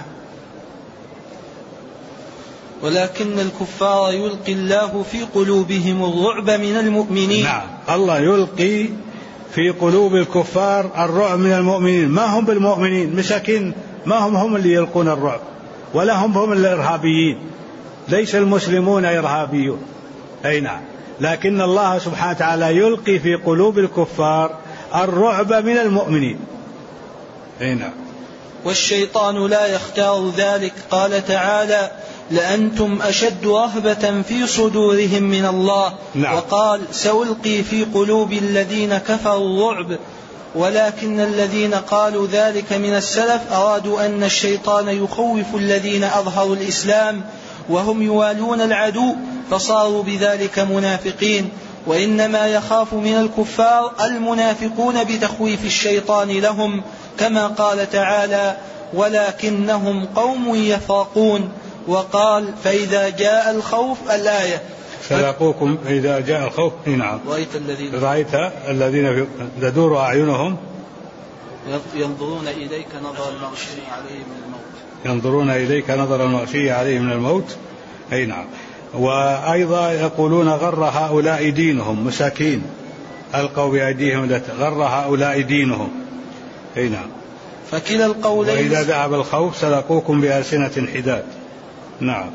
ولكن الكفار يلقي الله في قلوبهم الرعب من المؤمنين. نعم. الله يلقي في قلوب الكفار الرعب من المؤمنين. ما هم بالمؤمنين مساكين، ما هم اللي يلقون الرعب، ولا هم الإرهابيين. ليس المسلمون إرهابيون. أي نعم. لكن الله سبحانه وتعالى يلقي في قلوب الكفار الرعب من المؤمنين. أي نعم. والشيطان لا يختار ذلك. قال تعالى: لأنتم أشد رهبة في صدورهم من الله. نعم. وقال: سألقي في قلوب الذين كفروا الرعب. ولكن الذين قالوا ذلك من السلف أرادوا أن الشيطان يخوف الذين أظهروا الإسلام وهم يوالون العدو، فصاروا بذلك منافقين. وإنما يخاف من الكفار المنافقون بتخويف الشيطان لهم، كما قال تعالى: ولكنهم قوم يفرقون. وقال: فإذا جاء الخوف الآية سلقوكم إذا جاء الخوف. نعم. رأيت الذين تدور أعينهم ينظرون إليك نظر المغشي عليه من الموت. ينظرون إليك نظر المغشي عليه من الموت. أي نعم. وأيضا يقولون: غر هؤلاء دينهم. مساكين ألقوا بأيديهم، غر هؤلاء دينهم. أي نعم. فكلا القولين. وإذا ذهب الخوف سلقوكم بألسنة حداد. نعم.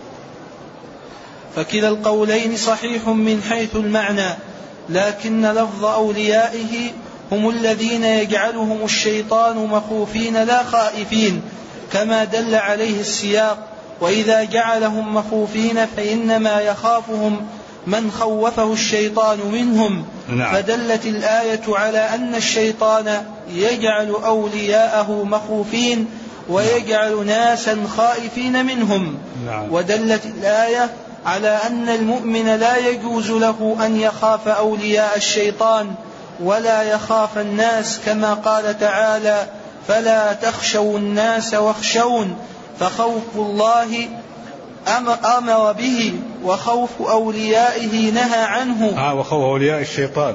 فكلا القولين صحيح من حيث المعنى، لكن لفظ أوليائه هم الذين يجعلهم الشيطان مخوفين لا خائفين، كما دل عليه السياق. وإذا جعلهم مخوفين فإنما يخافهم من خوفه الشيطان منهم. نعم. فدلت الآية على أن الشيطان يجعل أولياءه مخوفين ويجعل ناسا خائفين منهم. نعم. ودلت الآية على أن المؤمن لا يجوز له أن يخاف أولياء الشيطان ولا يخاف الناس، كما قال تعالى: فلا تخشوا الناس واخشون. فخوف الله أمر به، وخوف أوليائه نهى عنه. وخوف أولياء الشيطان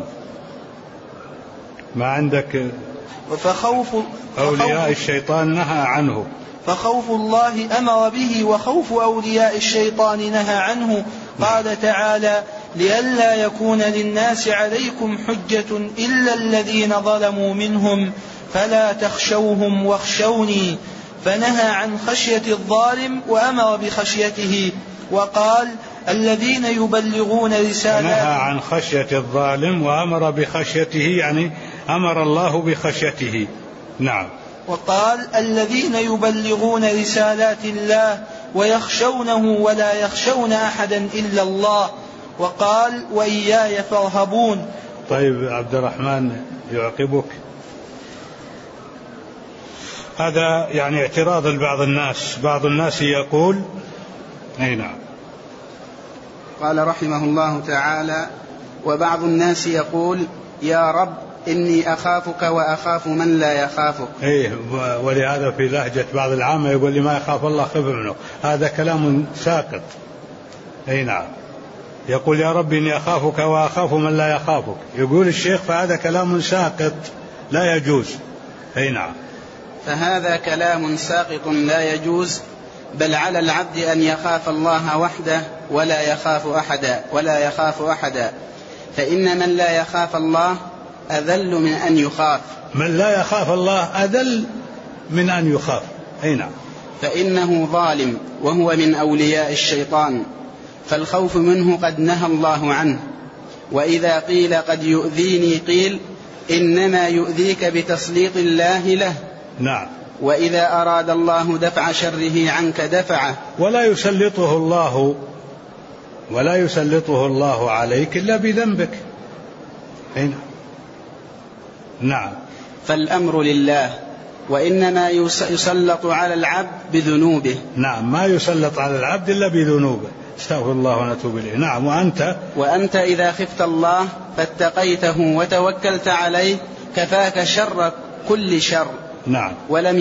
ما عندك. فخوف أولياء الشيطان نهى عنه. فخوف الله أمر به، وخوف أولياء الشيطان نهى عنه. قال تعالى: لئلا يكون للناس عليكم حجة إلا الذين ظلموا منهم فلا تخشوهم واخشوني. فنهى عن خشية الظالم وأمر بخشيته. وقال: الذين يبلغون رسالات. نهى عن خشية الظالم وأمر بخشيته، يعني أمر الله بخشيته. نعم. وقال: الذين يبلغون رسالات الله ويخشونه ولا يخشون أحدا إلا الله. وقال: وإياي فارهبون. طيب عبد الرحمن يعقبك. هذا يعني اعتراض لبعض الناس. بعض الناس يقول: أي نعم. قال رحمه الله تعالى: وبعض الناس يقول: يا رب إني أخافك وأخاف من لا يخافك. إيه، ولهذا في لهجة بعض العامة يقول لي ما يخاف الله خف منه، هذا كلام ساقط. أي نعم، يقول يا رب إني أخافك وأخاف من لا يخافك، يقول الشيخ فهذا كلام ساقط لا يجوز. أي نعم، فهذا كلام ساقط لا يجوز، بل على العبد أن يخاف الله وحده ولا يخاف أحدا، فإن من لا يخاف الله أذل من أن يخاف. من لا يخاف الله أذل من أن يخاف. أي نعم، فإنه ظالم وهو من أولياء الشيطان، فالخوف منه قد نهى الله عنه. وإذا قيل قد يؤذيني قيل إنما يؤذيك بتسليط الله له. نعم، وإذا أراد الله دفع شره عنك دفعه، ولا يسلطه الله عليك إلا بذنبك. هنا نعم، فالأمر لله، وإنما يسلط على العبد بذنوبه. نعم، ما يسلط على العبد إلا بذنوبه. استغفر الله ونتوب إليه. نعم، وأنت إذا خفت الله فاتقيته وتوكلت عليه كفاك شر كل شر. نعم، ولم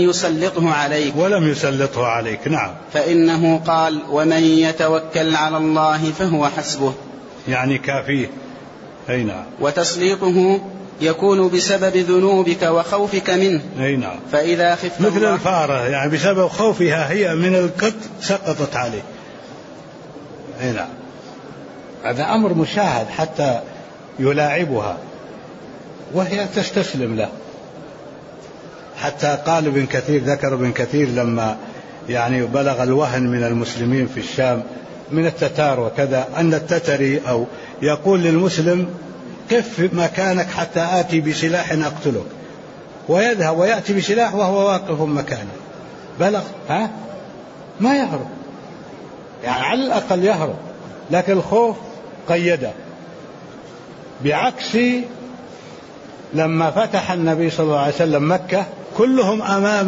يسلطه عليك. نعم، فإنه قال ومن يتوكل على الله فهو حسبه، يعني كافيه. أي نعم، وتسليطه يكون بسبب ذنوبك وخوفك منه. أي نعم، فإذا خفت مثل الفارة، يعني بسبب خوفها هي من القط سقطت عليه. أي نعم، هذا أمر مشاهد حتى يلاعبها وهي تستسلم له. حتى قال ابن كثير، ذكر ابن كثير لما يعني بلغ الوهن من المسلمين في الشام من التتار وكذا، أن التتري أو يقول للمسلم قف مكانك حتى آتي بسلاح أقتلك، ويذهب ويأتي بسلاح وهو واقف مكانه. بلغ ما يهرب، يعني على الأقل يهرب، لكن الخوف قيده. بعكس لما فتح النبي صلى الله عليه وسلم مكة كلهم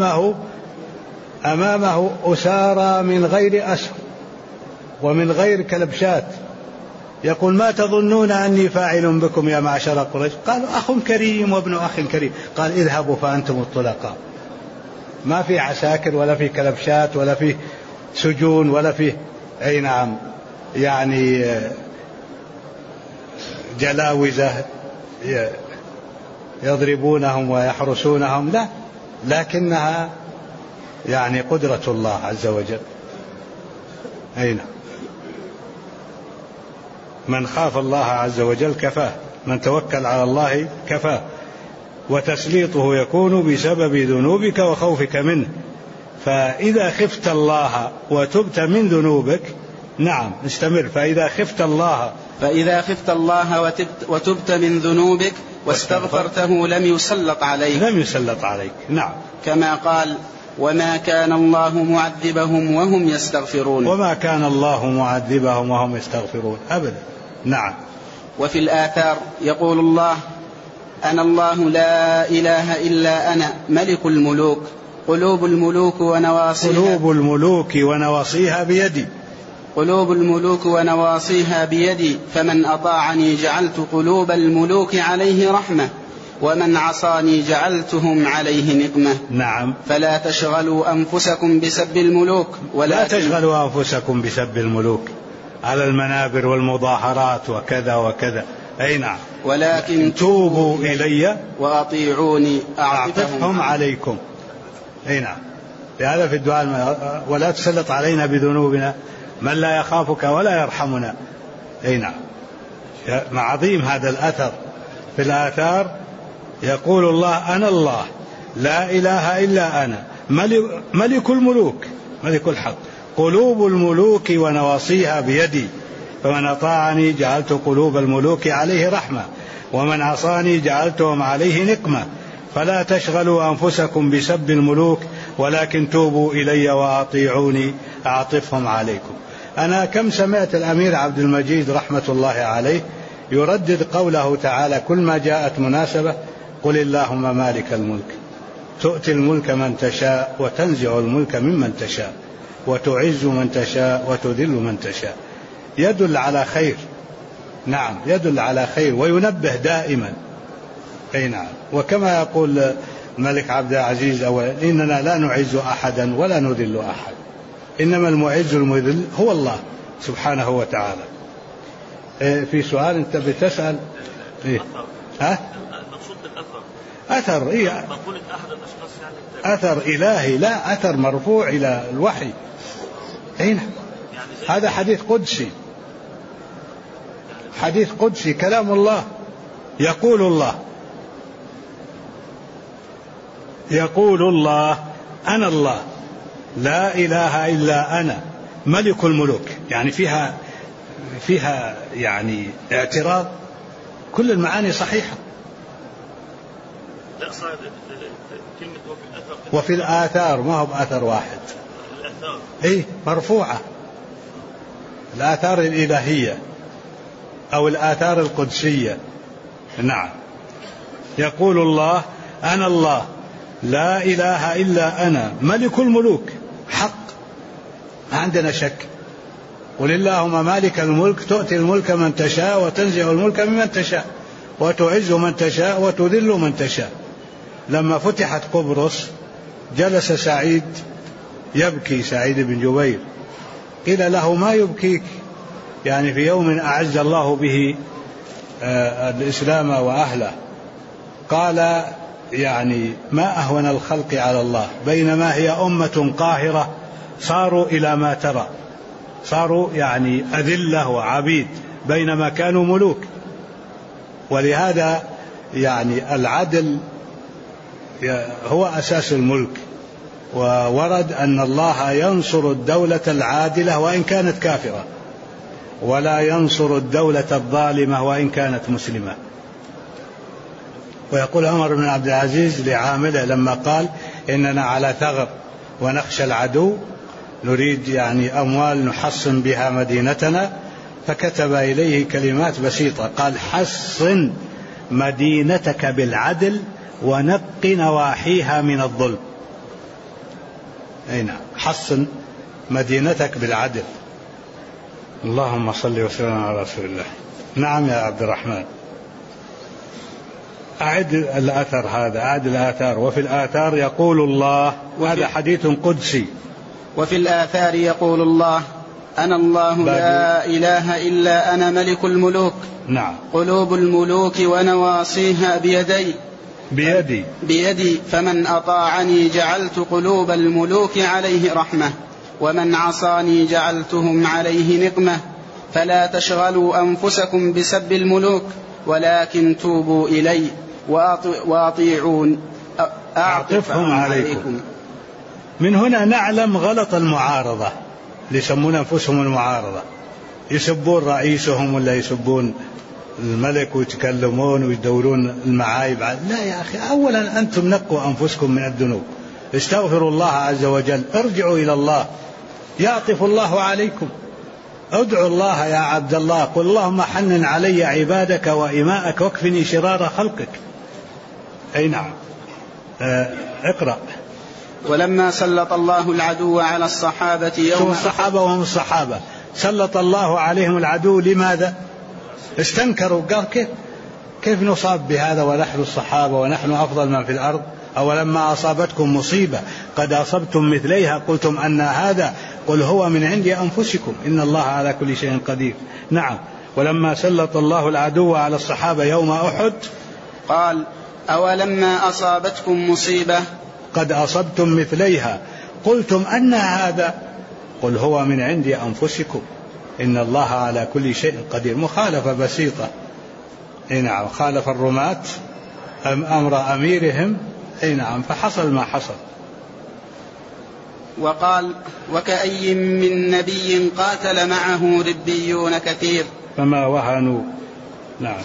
أمامه أسارى من غير أسر ومن غير كلبشات، يقول ما تظنون أني فاعل بكم يا معشر قريش؟ قالوا أخ كريم وابن أخ كريم. قال اذهبوا فأنتم الطلقاء. ما في عساكر ولا في كلبشات ولا في سجون ولا في أي نعم يعني جلاوزة يضربونهم ويحرسونهم، لا، لكنها يعني قدرة الله عز وجل. أين من خاف الله عز وجل كفاه، من توكل على الله كفاه. وتسليطه يكون بسبب ذنوبك وخوفك منه. فإذا خفت الله وتبت من ذنوبك، نعم استمر، فإذا خفت الله وتبت من ذنوبك واستغفرته لم يسلط عليك. نعم، كما قال وما كان الله معذبهم وهم يستغفرون. أبدا. نعم. وفي الآثار يقول الله أنا الله لا إله إلا أنا ملك الملوك قلوب الملوك ونواصيها بيدي فمن أطاعني جعلت قلوب الملوك عليه رحمة ومن عصاني جعلتهم عليه نقمة. نعم. فلا تشغلوا أنفسكم بسب الملوك على المنابر والمظاهرات وكذا وكذا. أي نعم. ولكن توبوا إلي وأطيعوني أعطفهم عليكم. أي نعم. لهذا في الدعاء ولا تسلط علينا بذنوبنا من لا يخافك ولا يرحمنا. أي نعم. مع عظيم هذا الأثر. في الآثار يقول الله أنا الله لا إله إلا أنا ملك الملوك ملك الحق قلوب الملوك ونواصيها بيدي فمن أطاعني جعلت قلوب الملوك عليه رحمة ومن عصاني جعلتهم عليه نقمة. فلا تشغلوا أنفسكم بسب الملوك ولكن توبوا إلي وأطيعوني أعطفهم عليكم. أنا كم سمعت الأمير عبد المجيد رحمة الله عليه يردد قوله تعالى كل ما جاءت مناسبة قل اللهم مالك الملك تؤتي الملك من تشاء وتنزع الملك ممن تشاء وتعز من تشاء وتذل من تشاء. يدل على خير. نعم يدل على خير وينبه دائما أي نعم. وكما يقول الملك عبد العزيز أولا: إننا لا نعز أحدا ولا نذل أحد، إنما المعز المذل هو الله سبحانه وتعالى. في سؤال أنت بتسأل إيه؟ المقصود بالأثر أثر إيه؟ مقولة أحد الأشخاص يعني أثر إلهي، لا أثر مرفوع إلى الوحي. أين هذا حديث قدسي، حديث قدسي كلام الله. يقول الله أنا الله لا إله إلا أنا ملك الملوك. يعني فيها يعني اعتراض، كل المعاني صحيحة. لا صعب كلمة وفي الآثار ما هو بأثر واحد، الآثار إيه مرفوعة، الآثار الإلهية أو الآثار القدسية. نعم. يقول الله أنا الله لا إله إلا أنا ملك الملوك، حق، ما عندنا شك. قل اللهم مالك الملك تؤتي الملك من تشاء وتنزع الملك ممن تشاء وتعز من تشاء وتذل من تشاء. لما فتحت قبرص جلس سعيد يبكي، سعيد بن جبير، قيل له ما يبكيك؟ يعني في يوم أعز الله به الإسلام وأهله. قال يعني ما أهون الخلق على الله، بينما هي أمة قاهرة صاروا إلى ما ترى، صاروا يعني أذلة وعبيد بينما كانوا ملوك. ولهذا يعني العدل هو أساس الملك، وورد أن الله ينصر الدولة العادلة وإن كانت كافرة، ولا ينصر الدولة الظالمة وإن كانت مسلمة. ويقول عمر بن عبد العزيز لعامله لما قال إننا على ثغر ونخشى العدو، نريد يعني أموال نحصن بها مدينتنا، فكتب إليه كلمات بسيطة، قال حصن مدينتك بالعدل ونق نواحيها من الظلم. أي نعم، حصن مدينتك بالعدل. اللهم صل وسلم على رسول الله. نعم يا عبد الرحمن، أعد الأثر هذا، أعد الآثار. وفي الآثار يقول الله، وهذا حديث قدسي. وفي الآثار يقول الله أنا الله لا إله إلا أنا ملك الملوك. نعم. قلوب الملوك ونواصيها بيدي فمن أطاعني جعلت قلوب الملوك عليه رحمة، ومن عصاني جعلتهم عليه نقمة. فلا تشغلوا أنفسكم بسب الملوك، ولكن توبوا إلي وأطيعون أعطفهم عليكم. من هنا نعلم غلط المعارضة، يسمون أنفسهم المعارضة، يسبون رئيسهم ولا يسبون الملك ويتكلمون ويدورون المعايب. لا يا أخي، أولا أنتم نقوا أنفسكم من الذنوب، استغفروا الله عز وجل، ارجعوا إلى الله يعطف الله عليكم. ادعوا الله يا عبد الله، قل اللهم حنن علي عبادك وإماءك واكفني شرار خلقك. أي نعم. اقرأ. ولما سلط الله العدو على الصحابة يوم الصحابة وهم الصحابة سلط الله عليهم العدو، لماذا؟ استنكروا، قال كيف نصاب بهذا ونحن الصحابة ونحن أفضل من في الأرض؟ أولما أصابتكم مصيبة قد أصبتم مثليها قلتم أن هذا، قل هو من عند أنفسكم إن الله على كل شيء قدير. نعم. ولما سلط الله العدو على الصحابة يوم أحد قال أولما أصابتكم مصيبة قد أصبتم مثليها قلتم أن هذا، قل هو من عند أنفسكم إن الله على كل شيء قدير. مخالفة بسيطة. نعم. خالف الرماة أمر أميرهم. نعم. فحصل ما حصل. وقال وكأي من نبي قاتل معه ربيون كثير فما وهنوا. نعم.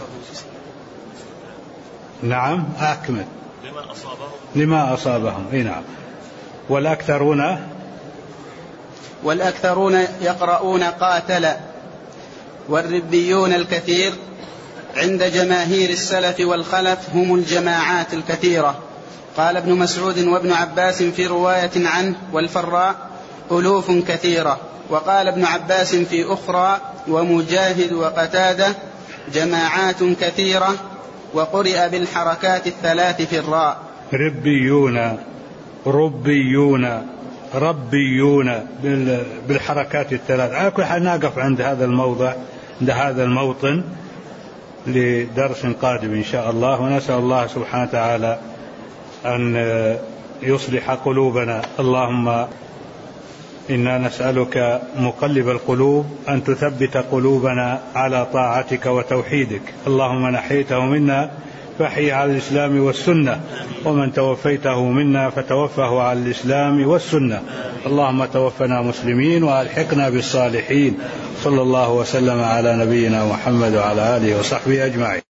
نعم. أكمل. لما أصابهم. نعم. والأكثرون يقرؤون قاتل. والربيون الكثير عند جماهير السلف والخلف هم الجماعات الكثيرة. قال ابن مسعود وابن عباس في رواية عنه والفراء ألوف كثيرة. وقال ابن عباس في أخرى ومجاهد وقتادة جماعات كثيرة وقرئ بالحركات الثلاث في الراء. ربيون ربيون ربيون بالحركات الثلاث. على كل حال نقف عند هذا الموضع، عند هذا الموطن، لدرس قادم إن شاء الله. ونسأل الله سبحانه وتعالى أن يصلح قلوبنا. اللهم إنا نسألك مقلب القلوب أن تثبت قلوبنا على طاعتك وتوحيدك. اللهم من أحييته منا فأحيه على الإسلام والسنة، ومن توفيته منا فتوفه على الإسلام والسنة. اللهم توفنا مسلمين وألحقنا بالصالحين. صلى الله وسلم على نبينا محمد وعلى آله وصحبه أجمعين.